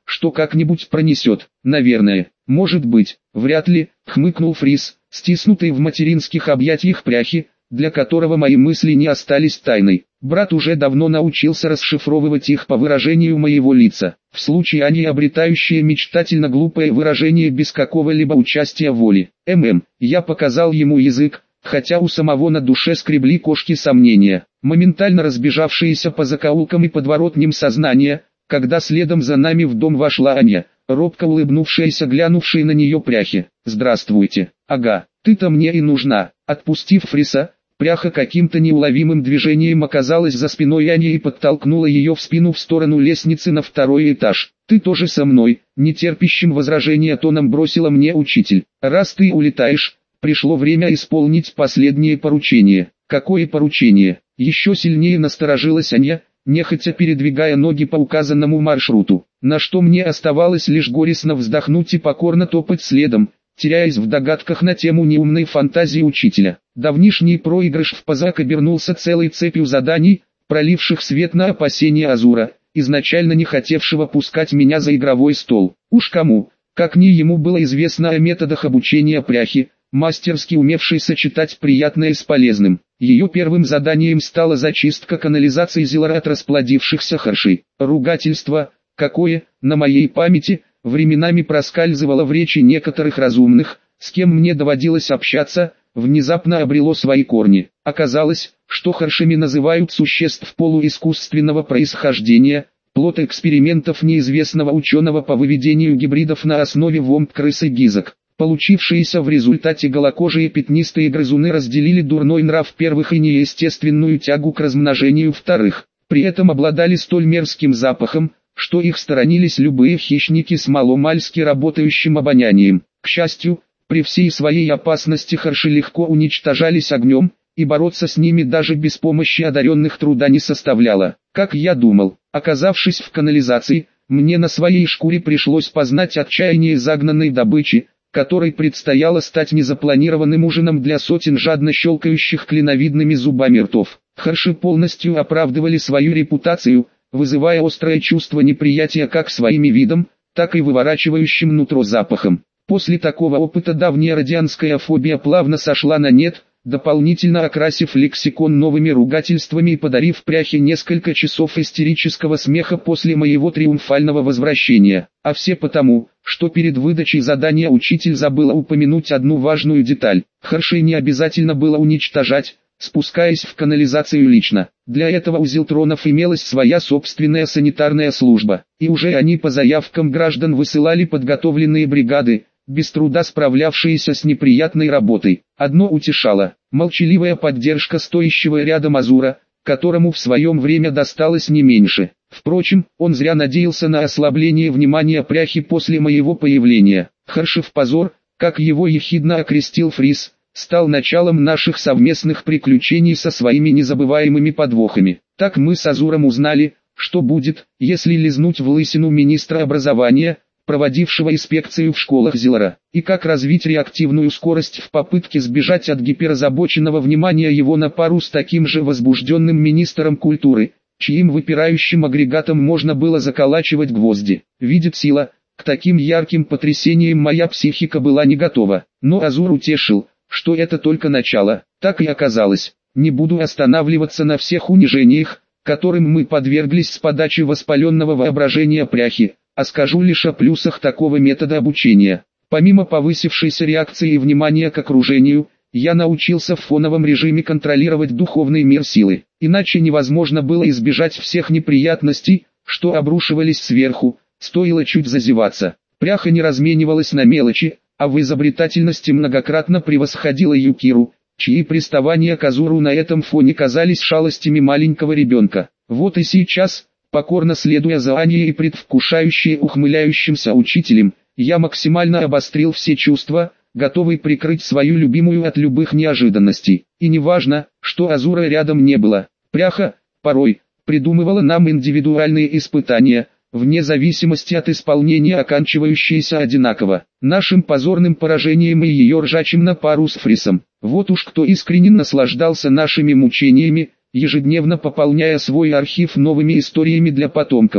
что как-нибудь пронесет. Наверное, может быть, вряд ли, хмыкнул Фрис, стиснутый в материнских объятиях пряхи, для которого мои мысли не остались тайной. Брат уже давно научился расшифровывать их по выражению моего лица. В случае они обретающие мечтательно глупое выражение без какого-либо участия воли. Я показал ему язык, хотя у самого на душе скребли кошки сомнения, моментально разбежавшиеся по закоулкам и подворотням сознания, когда следом за нами в дом вошла Аня, робко улыбнувшаяся, глянувшая на нее пряхи. «Здравствуйте, ага, ты-то мне и нужна». Отпустив Фриса, пряха каким-то неуловимым движением оказалась за спиной Ани и подтолкнула ее в спину в сторону лестницы на второй этаж. «Ты тоже со мной», — нетерпящим возражения тоном бросила мне учитель. «Раз ты улетаешь, пришло время исполнить последнее поручение». «Какое поручение?» Еще сильнее насторожилась Аня, нехотя передвигая ноги по указанному маршруту, на что мне оставалось лишь горестно вздохнуть и покорно топать следом, теряясь в догадках на тему неумной фантазии учителя. Давнишний проигрыш в пазак обернулся целой цепью заданий, проливших свет на опасения Азура, изначально не хотевшего пускать меня за игровой стол. Уж кому, как ни ему, было известно о методах обучения пряхи, мастерски умевшей сочетать приятное с полезным. Ее первым заданием стала зачистка канализации Зилара от расплодившихся харшей. Ругательство, какое, на моей памяти, временами проскальзывало в речи некоторых разумных, с кем мне доводилось общаться, внезапно обрело свои корни. Оказалось, что харшами называют существ полуискусственного происхождения, плод экспериментов неизвестного ученого по выведению гибридов на основе вомб-крыс и гизок. Получившиеся в результате голокожие пятнистые грызуны разделили дурной нрав первых и неестественную тягу к размножению вторых. При этом обладали столь мерзким запахом, что их сторонились любые хищники с маломальски работающим обонянием. К счастью, при всей своей опасности харши легко уничтожались огнем, и бороться с ними даже без помощи одаренных труда не составляло. Как я думал, оказавшись в канализации, мне на своей шкуре пришлось познать отчаяние загнанной добычи, которой предстояло стать незапланированным ужином для сотен жадно щелкающих клиновидными зубами ртов. Харши полностью оправдывали свою репутацию, вызывая острое чувство неприятия как своими видом, так и выворачивающим нутро запахом. После такого опыта давняя радианская фобия плавно сошла на нет, дополнительно окрасив лексикон новыми ругательствами и подарив пряхе несколько часов истерического смеха после моего триумфального возвращения. А все потому, что перед выдачей задания учитель забыл упомянуть одну важную деталь. Харшей не обязательно было уничтожать, спускаясь в канализацию лично. Для этого у зилтронов имелась своя собственная санитарная служба, и уже они по заявкам граждан высылали подготовленные бригады, без труда справлявшиеся с неприятной работой. Одно утешало – молчаливая поддержка стоящего рядом Азура, которому в своем время досталось не меньше. Впрочем, он зря надеялся на ослабление внимания пряхи после моего появления. Харшев позор, как его ехидно окрестил Фрис, стал началом наших совместных приключений со своими незабываемыми подвохами. Так мы с Азуром узнали, что будет, если лизнуть в лысину министра образования, проводившего инспекцию в школах Зилара, и как развить реактивную скорость в попытке сбежать от гиперозабоченного внимания его на пару с таким же возбужденным министром культуры, чьим выпирающим агрегатом можно было заколачивать гвозди. Видит сила, к таким ярким потрясениям моя психика была не готова, но Азур утешил, что это только начало. Так и оказалось. Не буду останавливаться на всех унижениях, которым мы подверглись с подачи воспаленного воображения пряхи, а скажу лишь о плюсах такого метода обучения. Помимо повысившейся реакции и внимания к окружению, я научился в фоновом режиме контролировать духовный мир силы. Иначе невозможно было избежать всех неприятностей, что обрушивались сверху, стоило чуть зазеваться. Пряха не разменивалась на мелочи, а в изобретательности многократно превосходила Юкиру, чьи приставания к Азуру на этом фоне казались шалостями маленького ребенка. Вот и сейчас, покорно следуя за Аней и предвкушающе ухмыляющимся учителем, я максимально обострил все чувства, готовый прикрыть свою любимую от любых неожиданностей. И не важно, что Азура рядом не было. Пряха, порой, придумывала нам индивидуальные испытания, вне зависимости от исполнения оканчивающиеся одинаково. Нашим позорным поражением и ее ржачим на пару с Фрисом. Вот уж кто искренне наслаждался нашими мучениями, ежедневно пополняя свой архив новыми историями для потомков.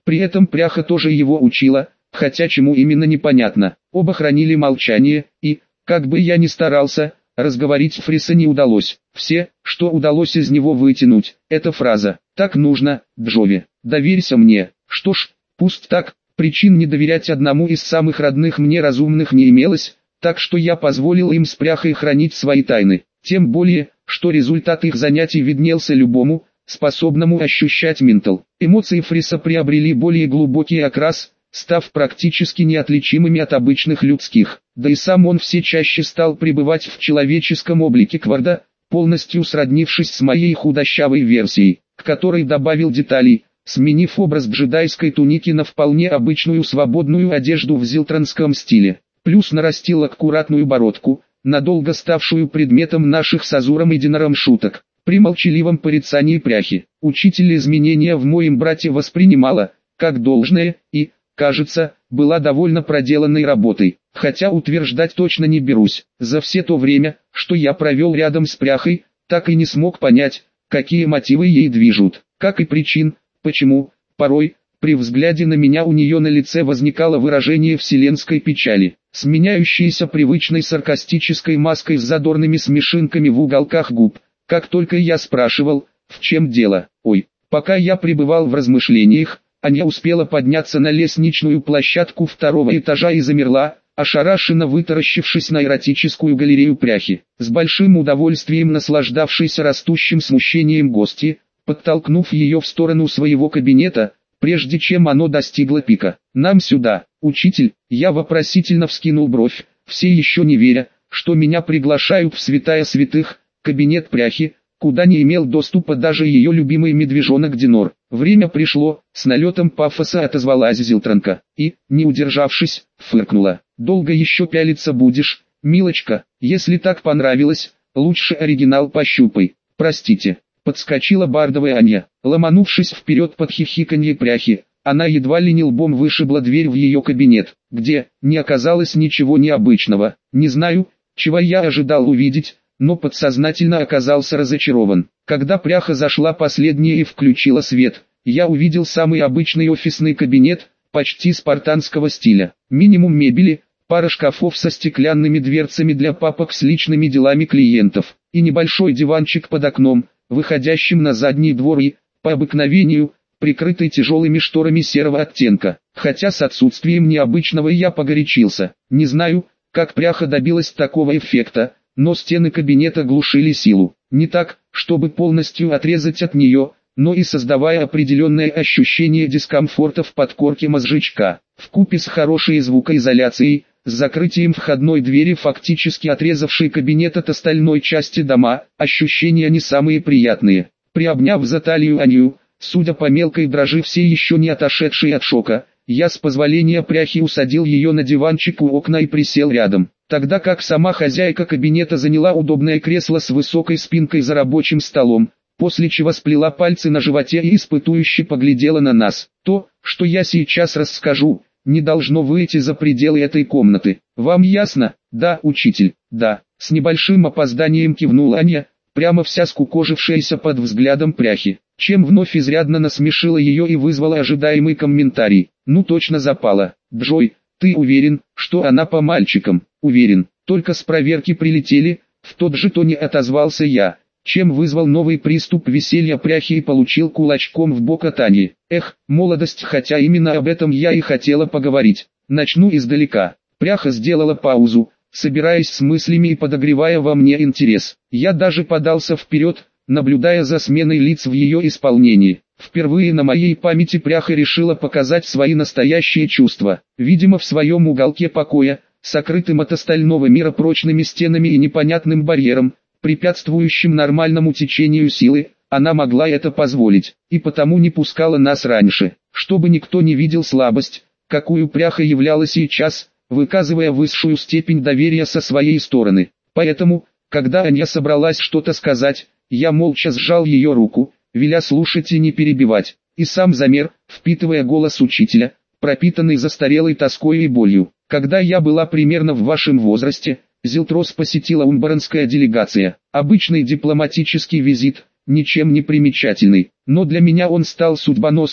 При этом пряха тоже его учила, хотя чему именно непонятно. Оба хранили молчание, и, как бы я ни старался, разговорить Фриса не удалось. Все, что удалось из него вытянуть, это фраза «Так нужно, Джови, доверься мне». Что ж, пусть так, причин не доверять одному из самых родных мне разумных не имелось, так что я позволил им с пряхой хранить свои тайны. Тем более, что результат их занятий виднелся любому, способному ощущать ментал. Эмоции Фриса приобрели более глубокий окрас, став практически неотличимыми от обычных людских. Да и сам он все чаще стал пребывать в человеческом облике Кварда, полностью сроднившись с моей худощавой версией, к которой добавил деталей, сменив образ джедайской туники на вполне обычную свободную одежду в зилтранском стиле. Плюс нарастил аккуратную бородку, надолго ставшую предметом наших с Азуром и Динаром шуток. При молчаливом порицании пряхи, учитель изменения в моем брате воспринимала, как должное, и, кажется, была довольно проделанной работой, хотя утверждать точно не берусь. За все то время, что я провел рядом с пряхой, так и не смог понять, какие мотивы ей движут, как и причин, почему, порой, при взгляде на меня у нее на лице возникало выражение вселенской печали, сменяющееся привычной саркастической маской с задорными смешинками в уголках губ. Как только я спрашивал, в чем дело, пока я пребывал в размышлениях, Аня успела подняться на лестничную площадку второго этажа и замерла, ошарашенно вытаращившись на эротическую галерею пряхи. С большим удовольствием наслаждавшейся растущим смущением гости, подтолкнув ее в сторону своего кабинета, прежде чем оно достигло пика. «Нам сюда, учитель!» Я вопросительно вскинул бровь, все еще не веря, что меня приглашают в святая святых, кабинет пряхи, куда не имел доступа даже ее любимый медвежонок Динор. «Время пришло», — с налетом пафоса отозвалась Зилтранка, и, не удержавшись, фыркнула. «Долго еще пялиться будешь, милочка? Если так понравилось, лучше оригинал пощупай». «Простите», — подскочила бардовая Аня, ломанувшись вперед под хихиканье пряхи. Она едва ли не лбом вышибла дверь в ее кабинет, где не оказалось ничего необычного. Не знаю, чего я ожидал увидеть, но подсознательно оказался разочарован. Когда пряха зашла последняя и включила свет, я увидел самый обычный офисный кабинет, почти спартанского стиля. Минимум мебели, пара шкафов со стеклянными дверцами для папок с личными делами клиентов, и небольшой диванчик под окном, выходящим на задний двор и, по обыкновению, прикрытый тяжелыми шторами серого оттенка. Хотя с отсутствием необычного я погорячился. Не знаю, как пряха добилась такого эффекта, но стены кабинета глушили силу. Не так, чтобы полностью отрезать от нее, но и создавая определенное ощущение дискомфорта в подкорке мозжечка. Вкупе с хорошей звукоизоляцией, с закрытием входной двери, фактически отрезавшей кабинет от остальной части дома, ощущения не самые приятные. Приобняв за талию Аню, судя по мелкой дрожи все еще не отошедшей от шока, я с позволения пряхи усадил ее на диванчик у окна и присел рядом, тогда как сама хозяйка кабинета заняла удобное кресло с высокой спинкой за рабочим столом, после чего сплела пальцы на животе и испытующе поглядела на нас. То, что я сейчас расскажу, не должно выйти за пределы этой комнаты. Вам ясно? Да, учитель, да. С небольшим опозданием кивнула Аня, прямо вся скукожившаяся под взглядом пряхи, чем вновь изрядно насмешила ее и вызвала ожидаемый комментарий. Ну точно запала. Джой, ты уверен, что она по мальчикам? Уверен, только с проверки прилетели, в тот же тоне отозвался я, чем вызвал новый приступ веселья пряхи и получил кулачком в бок от Ани. Эх, молодость, хотя именно об этом я и хотела поговорить. Начну издалека. Пряха сделала паузу, собираясь с мыслями и подогревая во мне интерес. Я даже подался вперед, наблюдая за сменой лиц в ее исполнении. Впервые на моей памяти пряха решила показать свои настоящие чувства. Видимо, в своем уголке покоя, сокрытым от остального мира прочными стенами и непонятным барьером, препятствующим нормальному течению силы, она могла это позволить, и потому не пускала нас раньше, чтобы никто не видел слабость, какую пряха являла сейчас, выказывая высшую степень доверия со своей стороны. Поэтому, когда Аня собралась что-то сказать, я молча сжал ее руку, веля слушать и не перебивать, и сам замер, впитывая голос учителя, пропитанный застарелой тоской и болью. Когда я была примерно в вашем возрасте, Зилтрос посетила умбаранская делегация. Обычный дипломатический визит, ничем не примечательный, но для меня он стал судьбоносным,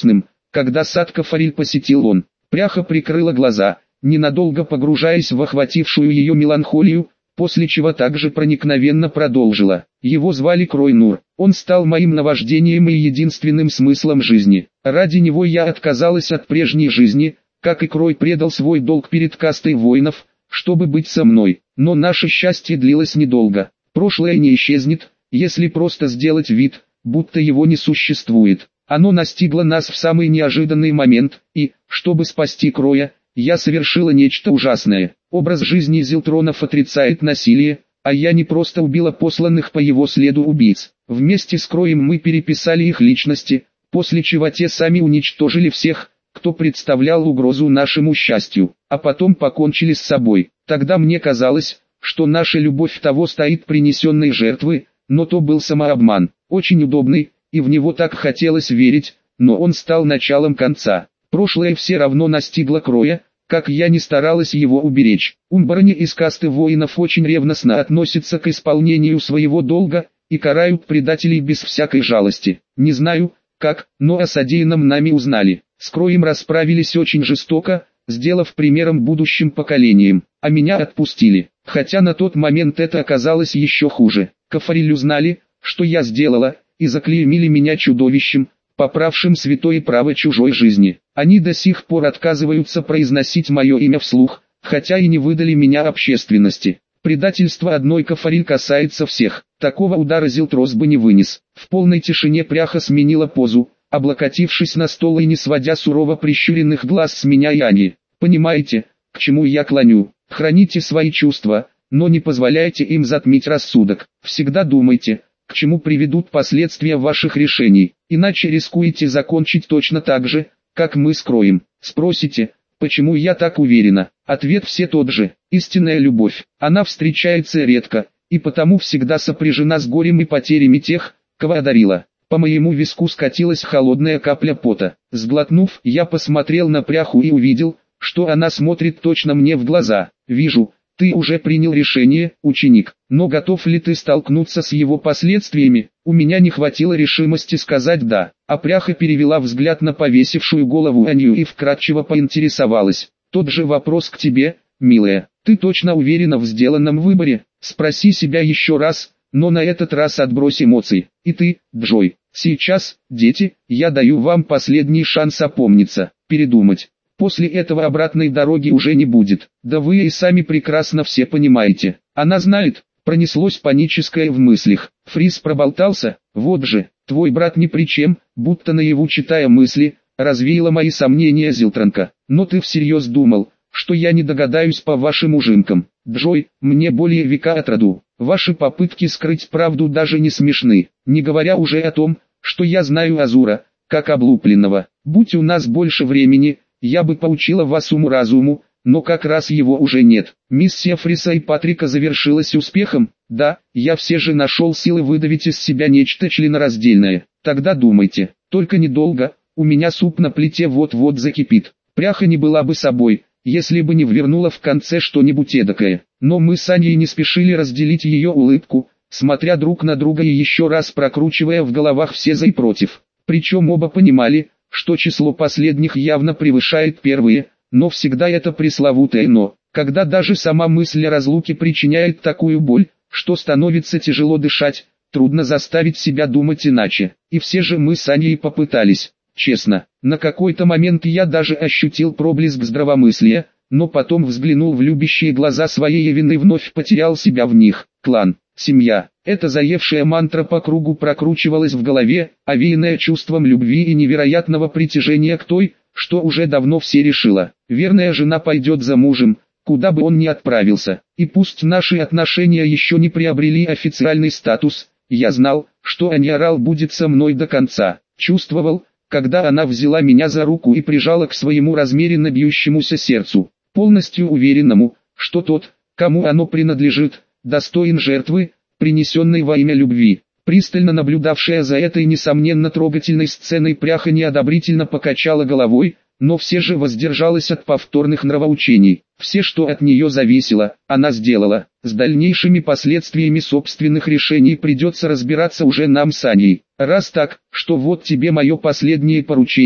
когда сад Кафариль посетил он. Пряха прикрыла глаза, ненадолго погружаясь в охватившую ее меланхолию, после чего также проникновенно продолжила. Его звали Крой-Нур. Он стал моим наваждением и единственным смыслом жизни. Ради него я отказалась от прежней жизни, как и Крой предал свой долг перед кастой воинов, чтобы быть со мной. Но наше счастье длилось недолго. Прошлое не исчезнет, если просто сделать вид, будто его не существует. Оно настигло нас в самый неожиданный момент, и, чтобы спасти Кроя, я совершила нечто ужасное. Образ жизни Зилтронов отрицает насилие, а я не просто убила посланных по его следу убийц. Вместе с Кроем мы переписали их личности, после чего те сами уничтожили всех, кто представлял угрозу нашему счастью, а потом покончили с собой. Тогда мне казалось, что наша любовь того стоит принесенной жертвы, но то был самообман, очень удобный, и в него так хотелось верить, но он стал началом конца. Прошлое все равно настигло Кроя, как я не старалась его уберечь. Умбарни из касты воинов очень ревностно относятся к исполнению своего долга, и карают предателей без всякой жалости. Не знаю, как, но о содеянном нами узнали. С Кроем расправились очень жестоко, сделав примером будущим поколениям, а меня отпустили. Хотя на тот момент это оказалось еще хуже. Кафариль узнали, что я сделала, и заклеймили меня чудовищем, поправшим святое право чужой жизни. Они до сих пор отказываются произносить мое имя вслух, хотя и не выдали меня общественности. Предательство одной Кафариль касается всех. Такого удара Зилтрос бы не вынес. В полной тишине Пряха сменила позу, облокотившись на стол и не сводя сурово прищуренных глаз с меня и Ани. Понимаете, к чему я клоню? Храните свои чувства, но не позволяйте им затмить рассудок. Всегда думайте, к чему приведут последствия ваших решений, иначе рискуете закончить точно так же, как мы с Кроем. Спросите, почему я так уверена? Ответ все тот же. Истинная любовь. Она встречается редко, и потому всегда сопряжена с горем и потерями тех, кого одарила. По моему виску скатилась холодная капля пота. Сглотнув, я посмотрел на Пряху и увидел, что она смотрит точно мне в глаза. Вижу, ты уже принял решение, ученик, но готов ли ты столкнуться с его последствиями? У меня не хватило решимости сказать «да», а Пряха перевела взгляд на повесившую голову Анью и вкратчиво поинтересовалась. Тот же вопрос к тебе, милая. Ты точно уверена в сделанном выборе? Спроси себя еще раз, но на этот раз отбрось эмоции. И ты, Джой, сейчас, дети, я даю вам последний шанс опомниться, передумать. После этого обратной дороги уже не будет. Да вы и сами прекрасно все понимаете. Она знает, пронеслось паническое в мыслях. Фрис проболтался, вот же, твой брат ни при чем, будто наяву читая мысли, развеяла мои сомнения Зилтранка. Но ты всерьез думал, что я не догадаюсь по вашим ужимкам. Джой, мне более века от роду. Ваши попытки скрыть правду даже не смешны, не говоря уже о том, что я знаю Азура, как облупленного. Будь у нас больше времени, я бы поучила вас уму-разуму, но как раз его уже нет. Миссия Фриса и Патрика завершилась успехом. Да, я все же нашел силы выдавить из себя нечто членораздельное. Тогда думайте, только недолго, у меня суп на плите вот-вот закипит. Пряха не была бы собой, если бы не ввернула в конце что-нибудь эдакое. Но мы с Аней не спешили разделить ее улыбку, смотря друг на друга и еще раз прокручивая в головах все за и против. Причем оба понимали, что число последних явно превышает первые, но всегда это пресловутое «но», когда даже сама мысль о разлуке причиняет такую боль, что становится тяжело дышать, трудно заставить себя думать иначе. И все же мы с Аней попытались, честно. На какой-то момент я даже ощутил проблеск здравомыслия, но потом взглянул в любящие глаза своей Эвен и вновь потерял себя в них. Клан, семья. Эта заевшая мантра по кругу прокручивалась в голове, овеянная чувством любви и невероятного притяжения к той, что уже давно все решила. Верная жена пойдет за мужем, куда бы он ни отправился. И пусть наши отношения еще не приобрели официальный статус, я знал, что Аниарал будет со мной до конца. Чувствовал, когда она взяла меня за руку и прижала к своему размеренно бьющемуся сердцу, полностью уверенному, что тот, кому оно принадлежит, достоин жертвы, принесенной во имя любви. Пристально наблюдавшая за этой несомненно трогательной сценой Пряха неодобрительно покачала головой, но все же воздержалась от повторных нравоучений. Все, что от нее зависело, она сделала. С дальнейшими последствиями собственных решений придется разбираться уже нам с Аней. Раз так, что вот тебе мое последнее поручение,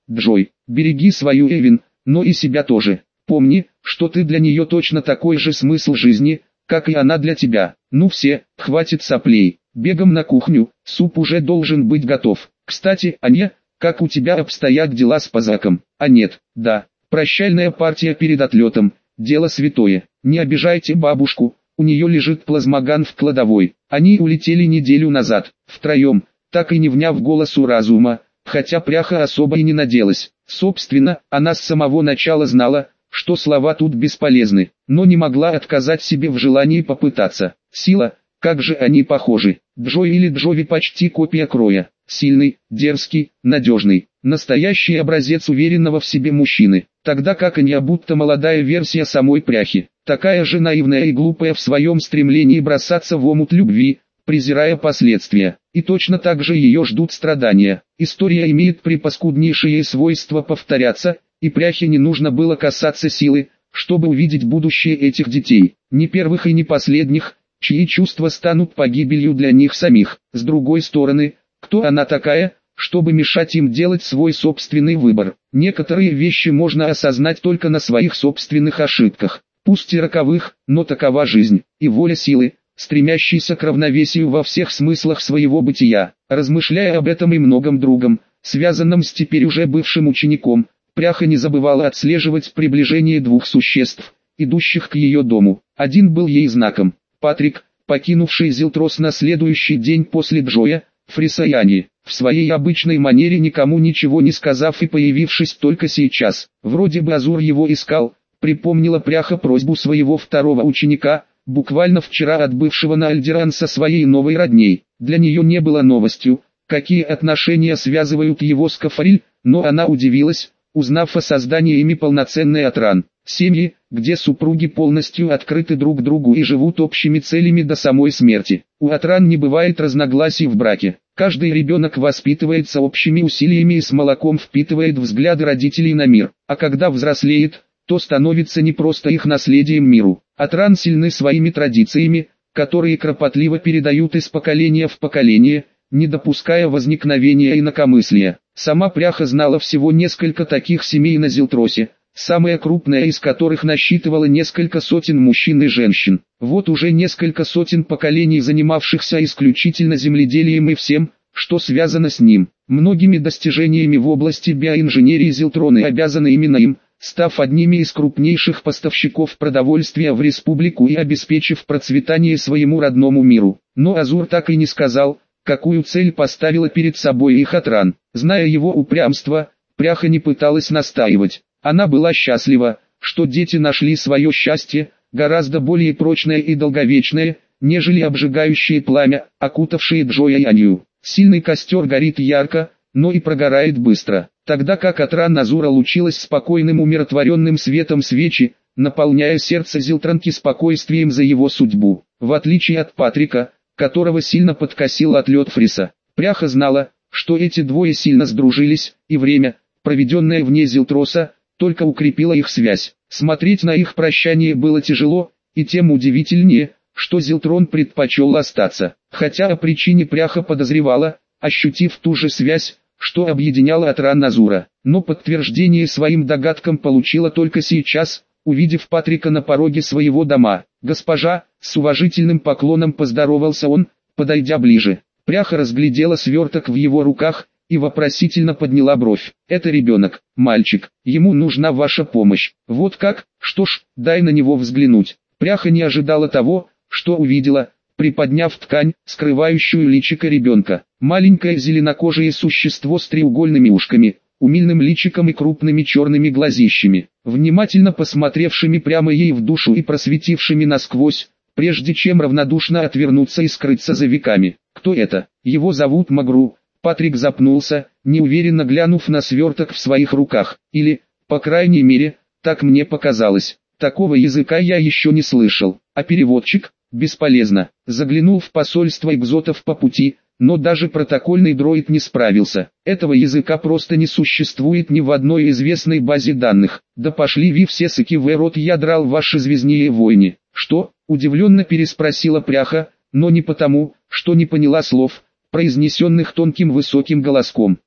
Джой, береги свою Эвин, но и себя тоже. Помни, что ты для нее точно такой же смысл жизни, как и она для тебя. Ну все, хватит соплей. Бегом на кухню, суп уже должен быть готов. Кстати, Аня, как у тебя обстоят дела с Пазаком? А нет, да, прощальная партия перед отлетом, дело святое. Не обижайте бабушку, у нее лежит плазмоган в кладовой. Они улетели неделю назад, втроем, так и не вняв голосу разума, хотя пряха особо и не наделась. Собственно, она с самого начала знала, что слова тут бесполезны, но не могла отказать себе в желании попытаться. Сила, как же они похожи. Джой или Джови почти копия Кроя. Сильный, дерзкий, надежный. Настоящий образец уверенного в себе мужчины. Тогда как Аня будто молодая версия самой пряхи. Такая же наивная и глупая в своем стремлении бросаться в омут любви, презирая последствия. И точно так же ее ждут страдания. История имеет припаскуднейшее свойство повторяться, и пряхе не нужно было касаться силы, чтобы увидеть будущее этих детей. Не первых и не последних, чьи чувства станут погибелью для них самих. С другой стороны, кто она такая, чтобы мешать им делать свой собственный выбор? Некоторые вещи можно осознать только на своих собственных ошибках. Пусть и роковых, но такова жизнь, и воля силы, стремящейся к равновесию во всех смыслах своего бытия. Размышляя об этом и многом другом, связанном с теперь уже бывшим учеником, пряха не забывала отслеживать приближение двух существ, идущих к ее дому. Один был ей знаком. Патрик, покинувший Зилтрос на следующий день после Джоя, Фриса и Ани, в своей обычной манере никому ничего не сказав и появившись только сейчас. Вроде бы Азур его искал, припомнила пряха просьбу своего второго ученика, буквально вчера отбывшего на Альдеран со своей новой родней. Для нее не было новостью, какие отношения связывают его с Кафариль, но она удивилась, узнав о создании ими полноценной Атран. Семьи, где супруги полностью открыты друг другу и живут общими целями до самой смерти. У Атран не бывает разногласий в браке. Каждый ребенок воспитывается общими усилиями и с молоком впитывает взгляды родителей на мир. А когда взрослеет, то становится не просто их наследием миру. Атран сильны своими традициями, которые кропотливо передают из поколения в поколение, не допуская возникновения инакомыслия. Сама пряха знала всего несколько таких семей на Зилтросе, самая крупная из которых насчитывала несколько сотен мужчин и женщин. Вот уже несколько сотен поколений, занимавшихся исключительно земледелием и всем, что связано с ним. Многими достижениями в области биоинженерии Зилтроны обязаны именно им, став одними из крупнейших поставщиков продовольствия в республику и обеспечив процветание своему родному миру. Но Азур так и не сказал, какую цель поставила перед собой их Атран. Зная его упрямство, пряха не пыталась настаивать. Она была счастлива, что дети нашли свое счастье, гораздо более прочное и долговечное, нежели обжигающее пламя, окутавшее Джоя и Анью. Сильный костер горит ярко, но и прогорает быстро, тогда как Атран Азура лучилась спокойным умиротворенным светом свечи, наполняя сердце Зилтранки спокойствием за его судьбу. В отличие от Патрика, которого сильно подкосил отлет Фриса, пряха знала, что эти двое сильно сдружились, и время, проведенное вне Зилтроса, только укрепило их связь. Смотреть на их прощание было тяжело, и тем удивительнее, что Зилтрон предпочел остаться. Хотя о причине пряха подозревала, ощутив ту же связь, что объединяла Атран Азура. Но подтверждение своим догадкам получила только сейчас, увидев Патрика на пороге своего дома. «Госпожа», с уважительным поклоном поздоровался он, подойдя ближе. Пряха разглядела сверток в его руках и вопросительно подняла бровь. «Это ребенок, мальчик, ему нужна ваша помощь». «Вот как? Что ж, дай на него взглянуть». Пряха не ожидала того, что увидела, приподняв ткань, скрывающую личико ребенка. Маленькое зеленокожее существо с треугольными ушками, умильным личиком и крупными черными глазищами, внимательно посмотревшими прямо ей в душу и просветившими насквозь, прежде чем равнодушно отвернуться и скрыться за веками. «Кто это? Его зовут Магру». Патрик запнулся, неуверенно глянув на сверток в своих руках. Или, по крайней мере, так мне показалось. Такого языка я еще не слышал. А переводчик? Бесполезно. Заглянул в посольство экзотов по пути, но даже протокольный дроид не справился. Этого языка просто не существует ни в одной известной базе данных. Да пошли вы все сыки в рот, я драл ваши звездные войны. Что? Удивленно переспросила пряха, но не потому, что не поняла слов, произнесенных тонким высоким голоском.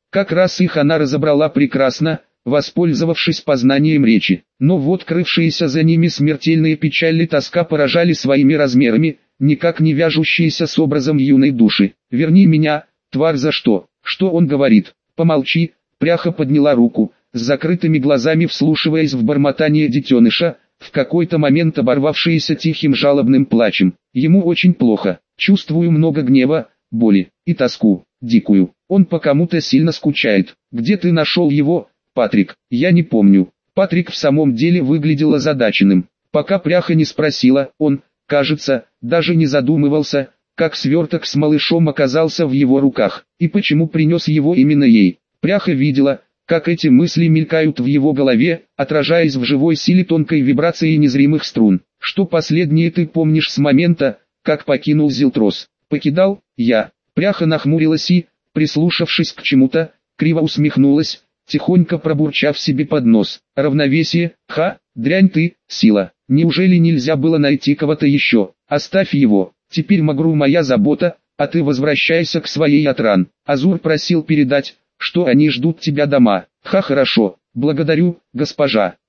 Как раз их она разобрала прекрасно, воспользовавшись познанием речи. Но вот крывшиеся за ними смертельные печаль и тоска поражали своими размерами, никак не вяжущиеся с образом юной души. «Верни меня, тварь, за что? Что он говорит? Помолчи!» Пряха подняла руку, с закрытыми глазами вслушиваясь в бормотание детеныша, в какой-то момент оборвавшееся тихим жалобным плачем. «Ему очень плохо. Чувствую много гнева, боли и тоску, дикую. Он по кому-то сильно скучает. Где ты нашел его, Патрик?» «Я не помню». Патрик в самом деле выглядел озадаченным. Пока Пряха не спросила, он, кажется, даже не задумывался, как сверток с малышом оказался в его руках, и почему принес его именно ей. Пряха видела, как эти мысли мелькают в его голове, отражаясь в живой силе тонкой вибрации незримых струн. «Что последнее ты помнишь с момента, как покинул Зилтрос?» «Покидал, я». Пряха нахмурилась и, прислушавшись к чему-то, криво усмехнулась, тихонько пробурчав себе под нос. «Равновесие, дрянь ты, сила. Неужели нельзя было найти кого-то еще? Оставь его, теперь Магру моя забота, а ты возвращайся к своей Атран. Азур просил передать, что они ждут тебя дома». «Хорошо, благодарю, госпожа».